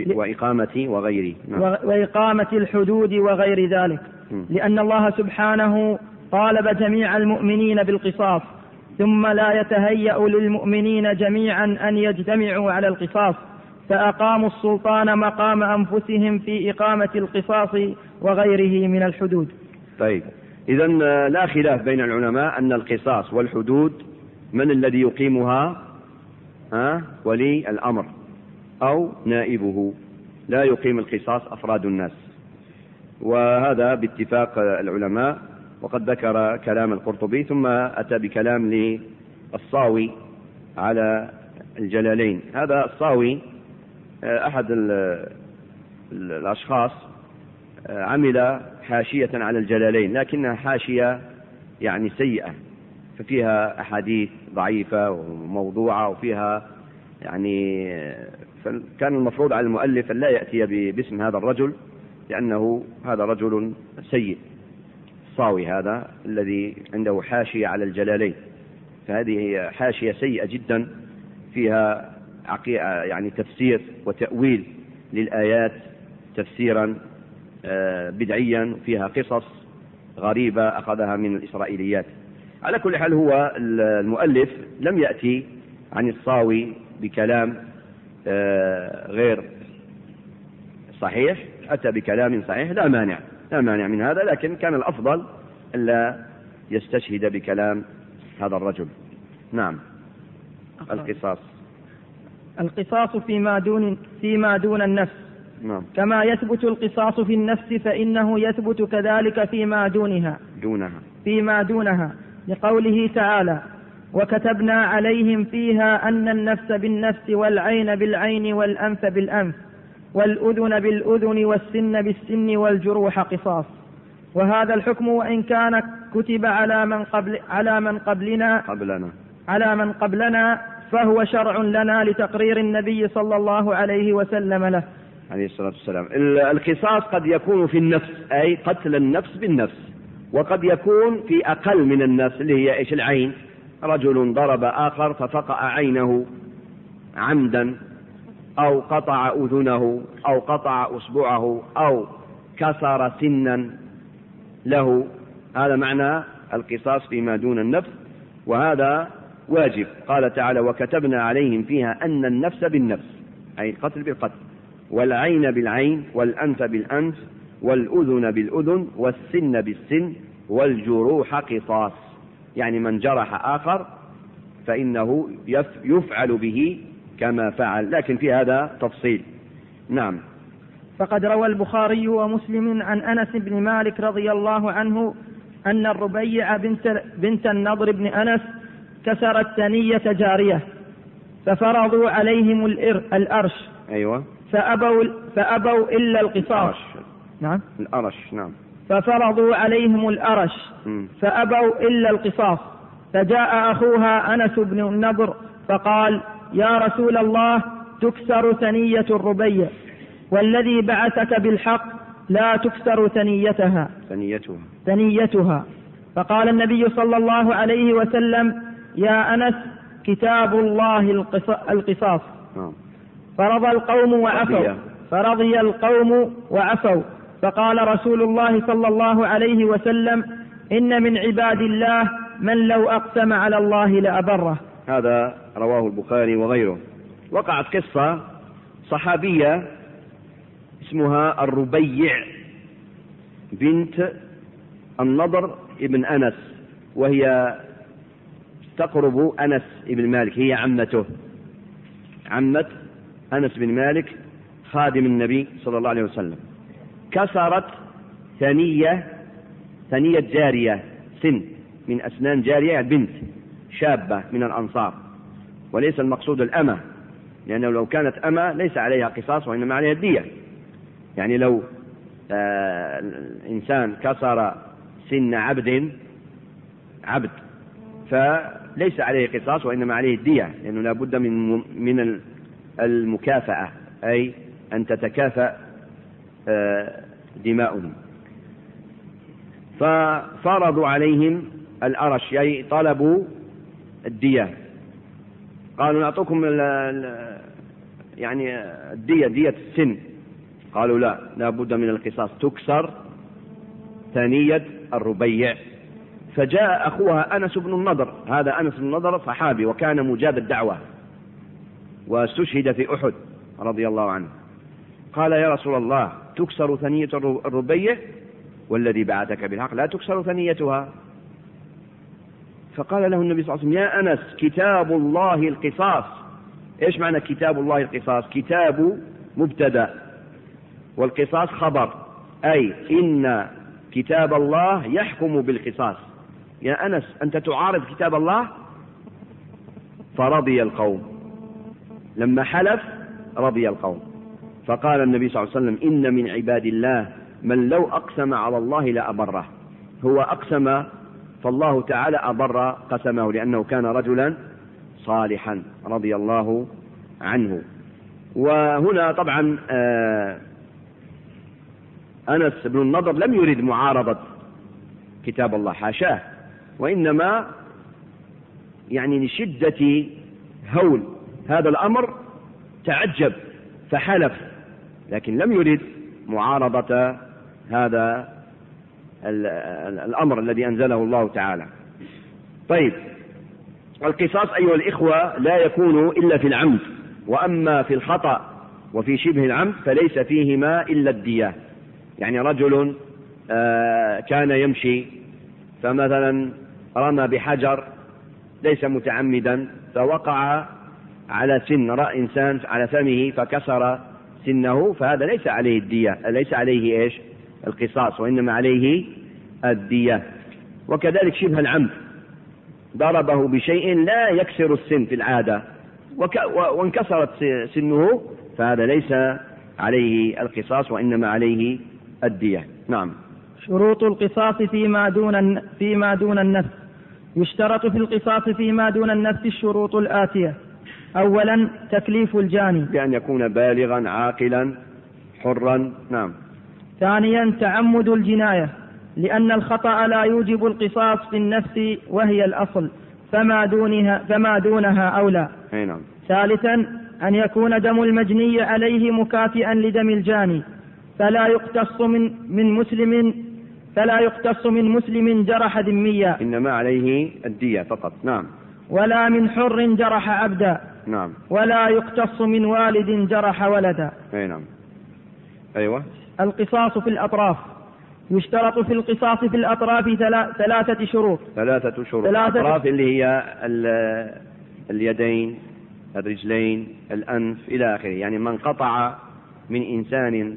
وإقامة الحدود وغير ذلك، لأن الله سبحانه طالب جميع المؤمنين بالقصاص، ثم لا يتهيأ للمؤمنين جميعا أن يجتمعوا على القصاص، فأقاموا السلطان مقام أنفسهم في إقامة القصاص وغيره من الحدود. طيب، إذن لا خلاف بين العلماء أن القصاص والحدود من الذي يقيمها؟ ولي الأمر أو نائبه، لا يقيم القصاص أفراد الناس، وهذا باتفاق العلماء. وقد ذكر كلام القرطبي ثم أتى بكلام للصاوي على الجلالين. هذا الصاوي أحد الأشخاص عمل حاشية على الجلالين، لكنها حاشية يعني سيئة، ففيها أحاديث ضعيفة وموضوعة وفيها يعني، فكان المفروض على المؤلف أن لا يأتي باسم هذا الرجل، لأنه هذا رجل سيء. الصاوي هذا الذي عنده حاشية على الجلالين، فهذه حاشية سيئة جدا، فيها يعني تفسير وتأويل للآيات تفسيرا بدعيا، فيها قصص غريبة أخذها من الإسرائيليات. على كل حال هو المؤلف لم يأتي عن الصاوي بكلام غير صحيح، أتى بكلام صحيح، لا مانع من هذا، لكن كان الأفضل ألا يستشهد بكلام هذا الرجل. نعم. القصاص فيما دون النفس. نعم. كما يثبت القصاص في النفس فإنه يثبت كذلك فيما دونها، لقوله تعالى: وكتبنا عليهم فيها أن النفس بالنفس والعين بالعين والأنف بالأنف والأذن بالأذن والسن بالسن والجروح قصاص. وهذا الحكم وإن كان كتب على من قبلنا فهو شرع لنا لتقرير النبي صلى الله عليه وسلم له عليه الصلاة والسلام. القصاص قد يكون في النفس، أي قتل النفس بالنفس، وقد يكون في أقل من النفس اللي هي إيش؟ العين. رجل ضرب آخر ففقأ عينه عمدا، أو قطع أذنه، أو قطع أصبعه، أو كسر سنا له. هذا معنى القصاص فيما دون النفس، وهذا واجب. قال تعالى: وكتبنا عليهم فيها أن النفس بالنفس، أي القتل بالقتل، والعين بالعين، والأنف بالأنف، والأذن بالأذن، والسن بالسن، والجروح قصاص، يعني من جرح آخر فإنه يفعل به كما فعل، لكن في هذا تفصيل. نعم. فقد روى البخاري ومسلم عن أنس بن مالك رضي الله عنه أن الربيع بنت النضر بن أنس كسرت ثنية جارية ففرضوا عليهم الأرش. أيوة. فأبوا إلا القصاص. نعم. الأرش. نعم. ففرضوا عليهم الأرش فأبوا إلا القصاص. فجاء أخوها أنس بن النضر فقال: يا رسول الله، تكسر ثنية الربيع، والذي بعثك بالحق لا تكسر ثنيتها. فقال النبي صلى الله عليه وسلم: يا أنس، كتاب الله القصاص. فرضي القوم وعفوا. فقال رسول الله صلى الله عليه وسلم: إن من عباد الله من لو أقسم على الله لأبره. هذا رواه البخاري وغيره. وقعت قصة صحابية اسمها الربيع بنت النضر ابن أنس، وهي تقرب أنس ابن مالك، هي عمة أنس بن مالك خادم النبي صلى الله عليه وسلم. كسرت ثنية جارية، سن من أسنان جارية، بنت شابة من الأنصار، وليس المقصود الأمة، لأنه لو كانت أمة ليس عليها قصاص وإنما عليها الدية. يعني لو إنسان كسر سن عبد فليس عليه قصاص وإنما عليه الدية، لأنه لا بد من المكافأة، أي أن تتكافأ دماؤهم. ففرضوا عليهم الأرش، أي طلبوا الدية، قالوا نعطوكم يعني دية السن. قالوا لا بد من القصاص، تكسر ثنية الربيع. فجاء أخوها أنس بن النضر، هذا أنس بن النضر صحابي وكان مجاب الدعوة واستشهد في أحد رضي الله عنه. قال: يا رسول الله، تكسر ثنية الربيع، والذي بعثك بالحق لا تكسر ثنيتها. فقال له النبي صلى الله عليه وسلم: يا أنس، كتاب الله القصاص. إيش معنى كتاب الله القصاص؟ كتاب مبتدأ والقصاص خبر، أي إن كتاب الله يحكم بالقصاص. يا أنس، أنت تعارض كتاب الله؟ فرضي القوم، لما حلف رضي القوم. فقال النبي صلى الله عليه وسلم: إن من عباد الله من لو أقسم على الله لأبره. هو أقسم، فالله تعالى أبر قسمه، لأنه كان رجلا صالحا رضي الله عنه. وهنا طبعا أنس بن النضر لم يرد معارضة كتاب الله، حاشاه، وإنما يعني لشدة هول هذا الأمر تعجب فحلف، لكن لم يرد معارضة هذا الأمر الذي أنزله الله تعالى. طيب، القصاص أيها الإخوة لا يكون إلا في العمد، وأما في الخطأ وفي شبه العمد فليس فيهما إلا الدية. يعني رجل كان يمشي فمثلا رمى بحجر ليس متعمدا فوقع على سن إنسان على فمه فكسر سنه، فهذا ليس عليه الدية، ليس عليه إيش القصاص، وإنما عليه الدية. وكذلك شبه العمد، ضربه بشيء لا يكسر السن في العادة وانكسرت سنه، فهذا ليس عليه القصاص وإنما عليه الدية. نعم. شروط القصاص فيما دون النفس. يشترط في القصاص فيما دون النفس الشروط الآتية: أولا، تكليف الجاني بأن يكون بالغا عاقلا حرا. نعم. ثانيا، تعمد الجناية، لأن الخطأ لا يوجب القصاص في النفس وهي الأصل، فما دونها أولى. نعم. ثالثا، أن يكون دم المجني عليه مكافئا لدم الجاني، فلا يقتص من مسلم جرح ذميا، إنما عليه الدية فقط. نعم. ولا من حر جرح عبدا. نعم. ولا يقتص من والد جرح ولدا. نعم. أيوة. القصاص في الأطراف، يشترط في القصاص في الأطراف 3 شروط. 3 شروط. الأطراف اللي هي اليدين، الرجلين، الأنف إلى آخره. يعني من قطع من إنسان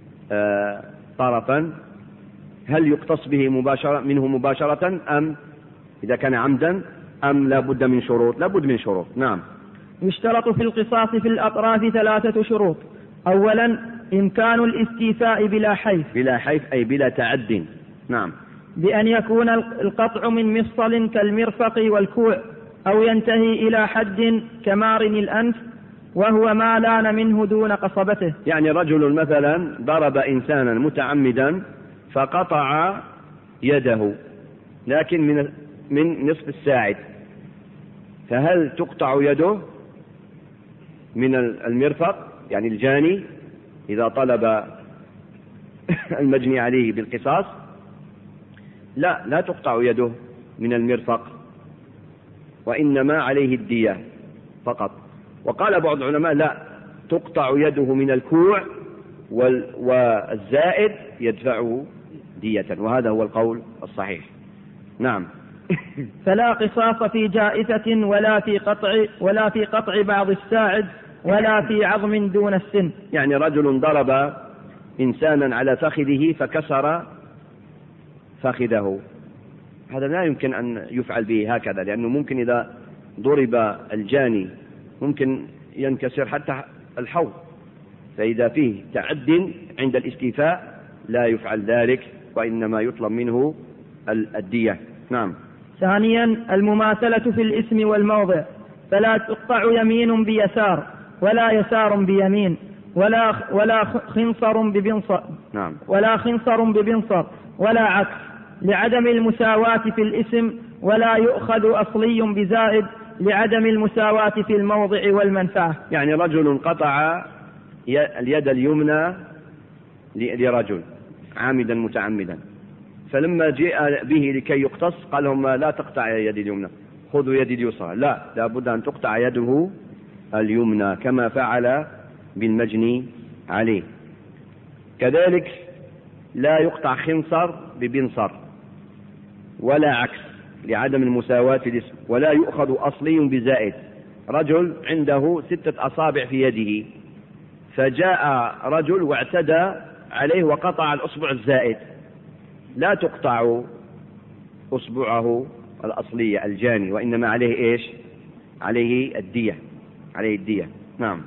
طرفا هل يقتص به منه مباشرة أم إذا كان عمدا أم لا بد من شروط؟ لا بد من شروط. نعم. يشترط في القصاص في الأطراف 3 شروط. أولا إمكان الاستيفاء بلا حيف. بلا حيف أي بلا تعد. نعم. بأن يكون القطع من مفصل كالمرفق والكوع أو ينتهي إلى حد كمارن الأنف وهو ما لان منه دون قصبته. يعني رجل مثلا ضرب إنسانا متعمدا فقطع يده لكن من نصف الساعد، فهل تقطع يده من المرفق يعني الجاني إذا طلب المجني عليه بالقصاص؟ لا تقطع يده من المرفق، وإنما عليه الدية فقط. وقال بعض العلماء لا، تقطع يده من الكوع والزائد يدفعه دية، وهذا هو القول الصحيح. نعم. فلا قصاص في جائزة ولا في قطع بعض الساعد ولا في عظم دون السن. يعني رجل ضرب إنسانا على فخذه فكسر فخذه، هذا لا يمكن أن يفعل به هكذا، لأنه ممكن إذا ضرب الجاني ممكن ينكسر حتى الحوض، فإذا فيه تعد عند الاستيفاء لا يفعل ذلك، وإنما يطلب منه الدية. نعم. ثانيا المماثلة في الاسم والموضع، فلا تقطع يمين بيسار ولا يسار بيمين ولا خنصر ببنصر. نعم. ولا خنصر ببنصر ولا عكس، لعدم المساواة في الاسم، ولا يؤخذ أصلي بزائد لعدم المساواة في الموضع والمنفعة. يعني رجل قطع اليد اليمنى لرجل عامدا متعمدا، فلما جاء به لكي يقتص قال لهم لا تقطع يد اليمنى، خذوا يد اليسرى. لا بد أن تقطع يده اليمنى كما فعل بالمجني عليه. كذلك لا يقطع خنصر ببنصر ولا عكس لعدم المساواة في الاسم، ولا يؤخذ أصلي بزائد. رجل عنده 6 أصابع في يده، فجاء رجل واعتدى عليه وقطع الأصبع الزائد، لا تقطع أصبعه الأصلية الجاني، وإنما عليه إيش؟ عليه الدية. نعم.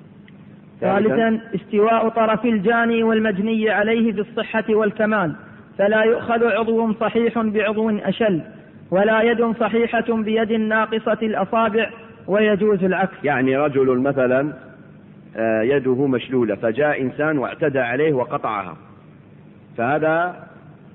ثالثا استواء طرف الجاني والمجني عليه في الصحة والكمال، فلا يؤخذ عضو صحيح بعضو أشل، ولا يد صحيحة بيد ناقصة الأصابع، ويجوز العكس. يعني رجل مثلا يده مشلولة، فجاء إنسان واعتدى عليه وقطعها، فهذا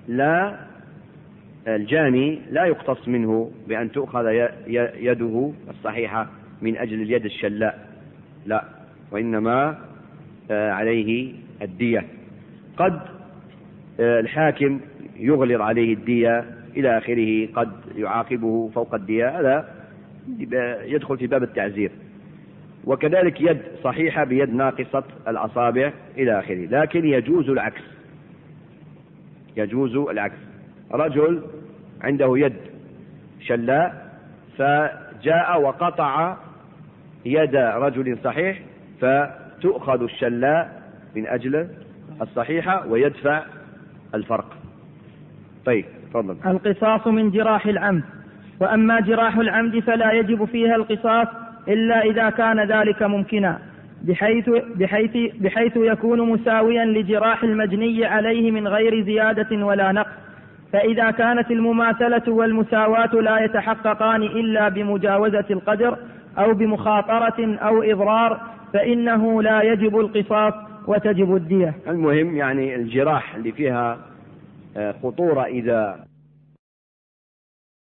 الجاني لا يقتص منه بأن تؤخذ يده الصحيحة من أجل اليد الشلاء، لا، وإنما عليه الدية. قد الحاكم يغلظ عليه الدية إلى آخره، قد يعاقبه فوق الدية، هذا يدخل في باب التعزير. وكذلك يد صحيحة بيد ناقصة الأصابع إلى آخره. لكن يجوز العكس. رجل عنده يد شلاء فجاء وقطع يد رجل صحيح، فتؤخذ الشلاء من أجل الصحيحة ويدفع الفرق. طيب تفضل. القصاص من جراح العمد. وأما جراح العمد فلا يجب فيها القصاص إلا إذا كان ذلك ممكنا، بحيث يكون مساويا لجراح المجني عليه من غير زيادة ولا نقص. فإذا كانت المماثلة والمساواة لا يتحققان إلا بمجاوزة القدر أو بمخاطرة أو إضرار فإنه لا يجب القصاص وتجب الدية. المهم يعني الجراح اللي فيها خطورة إذا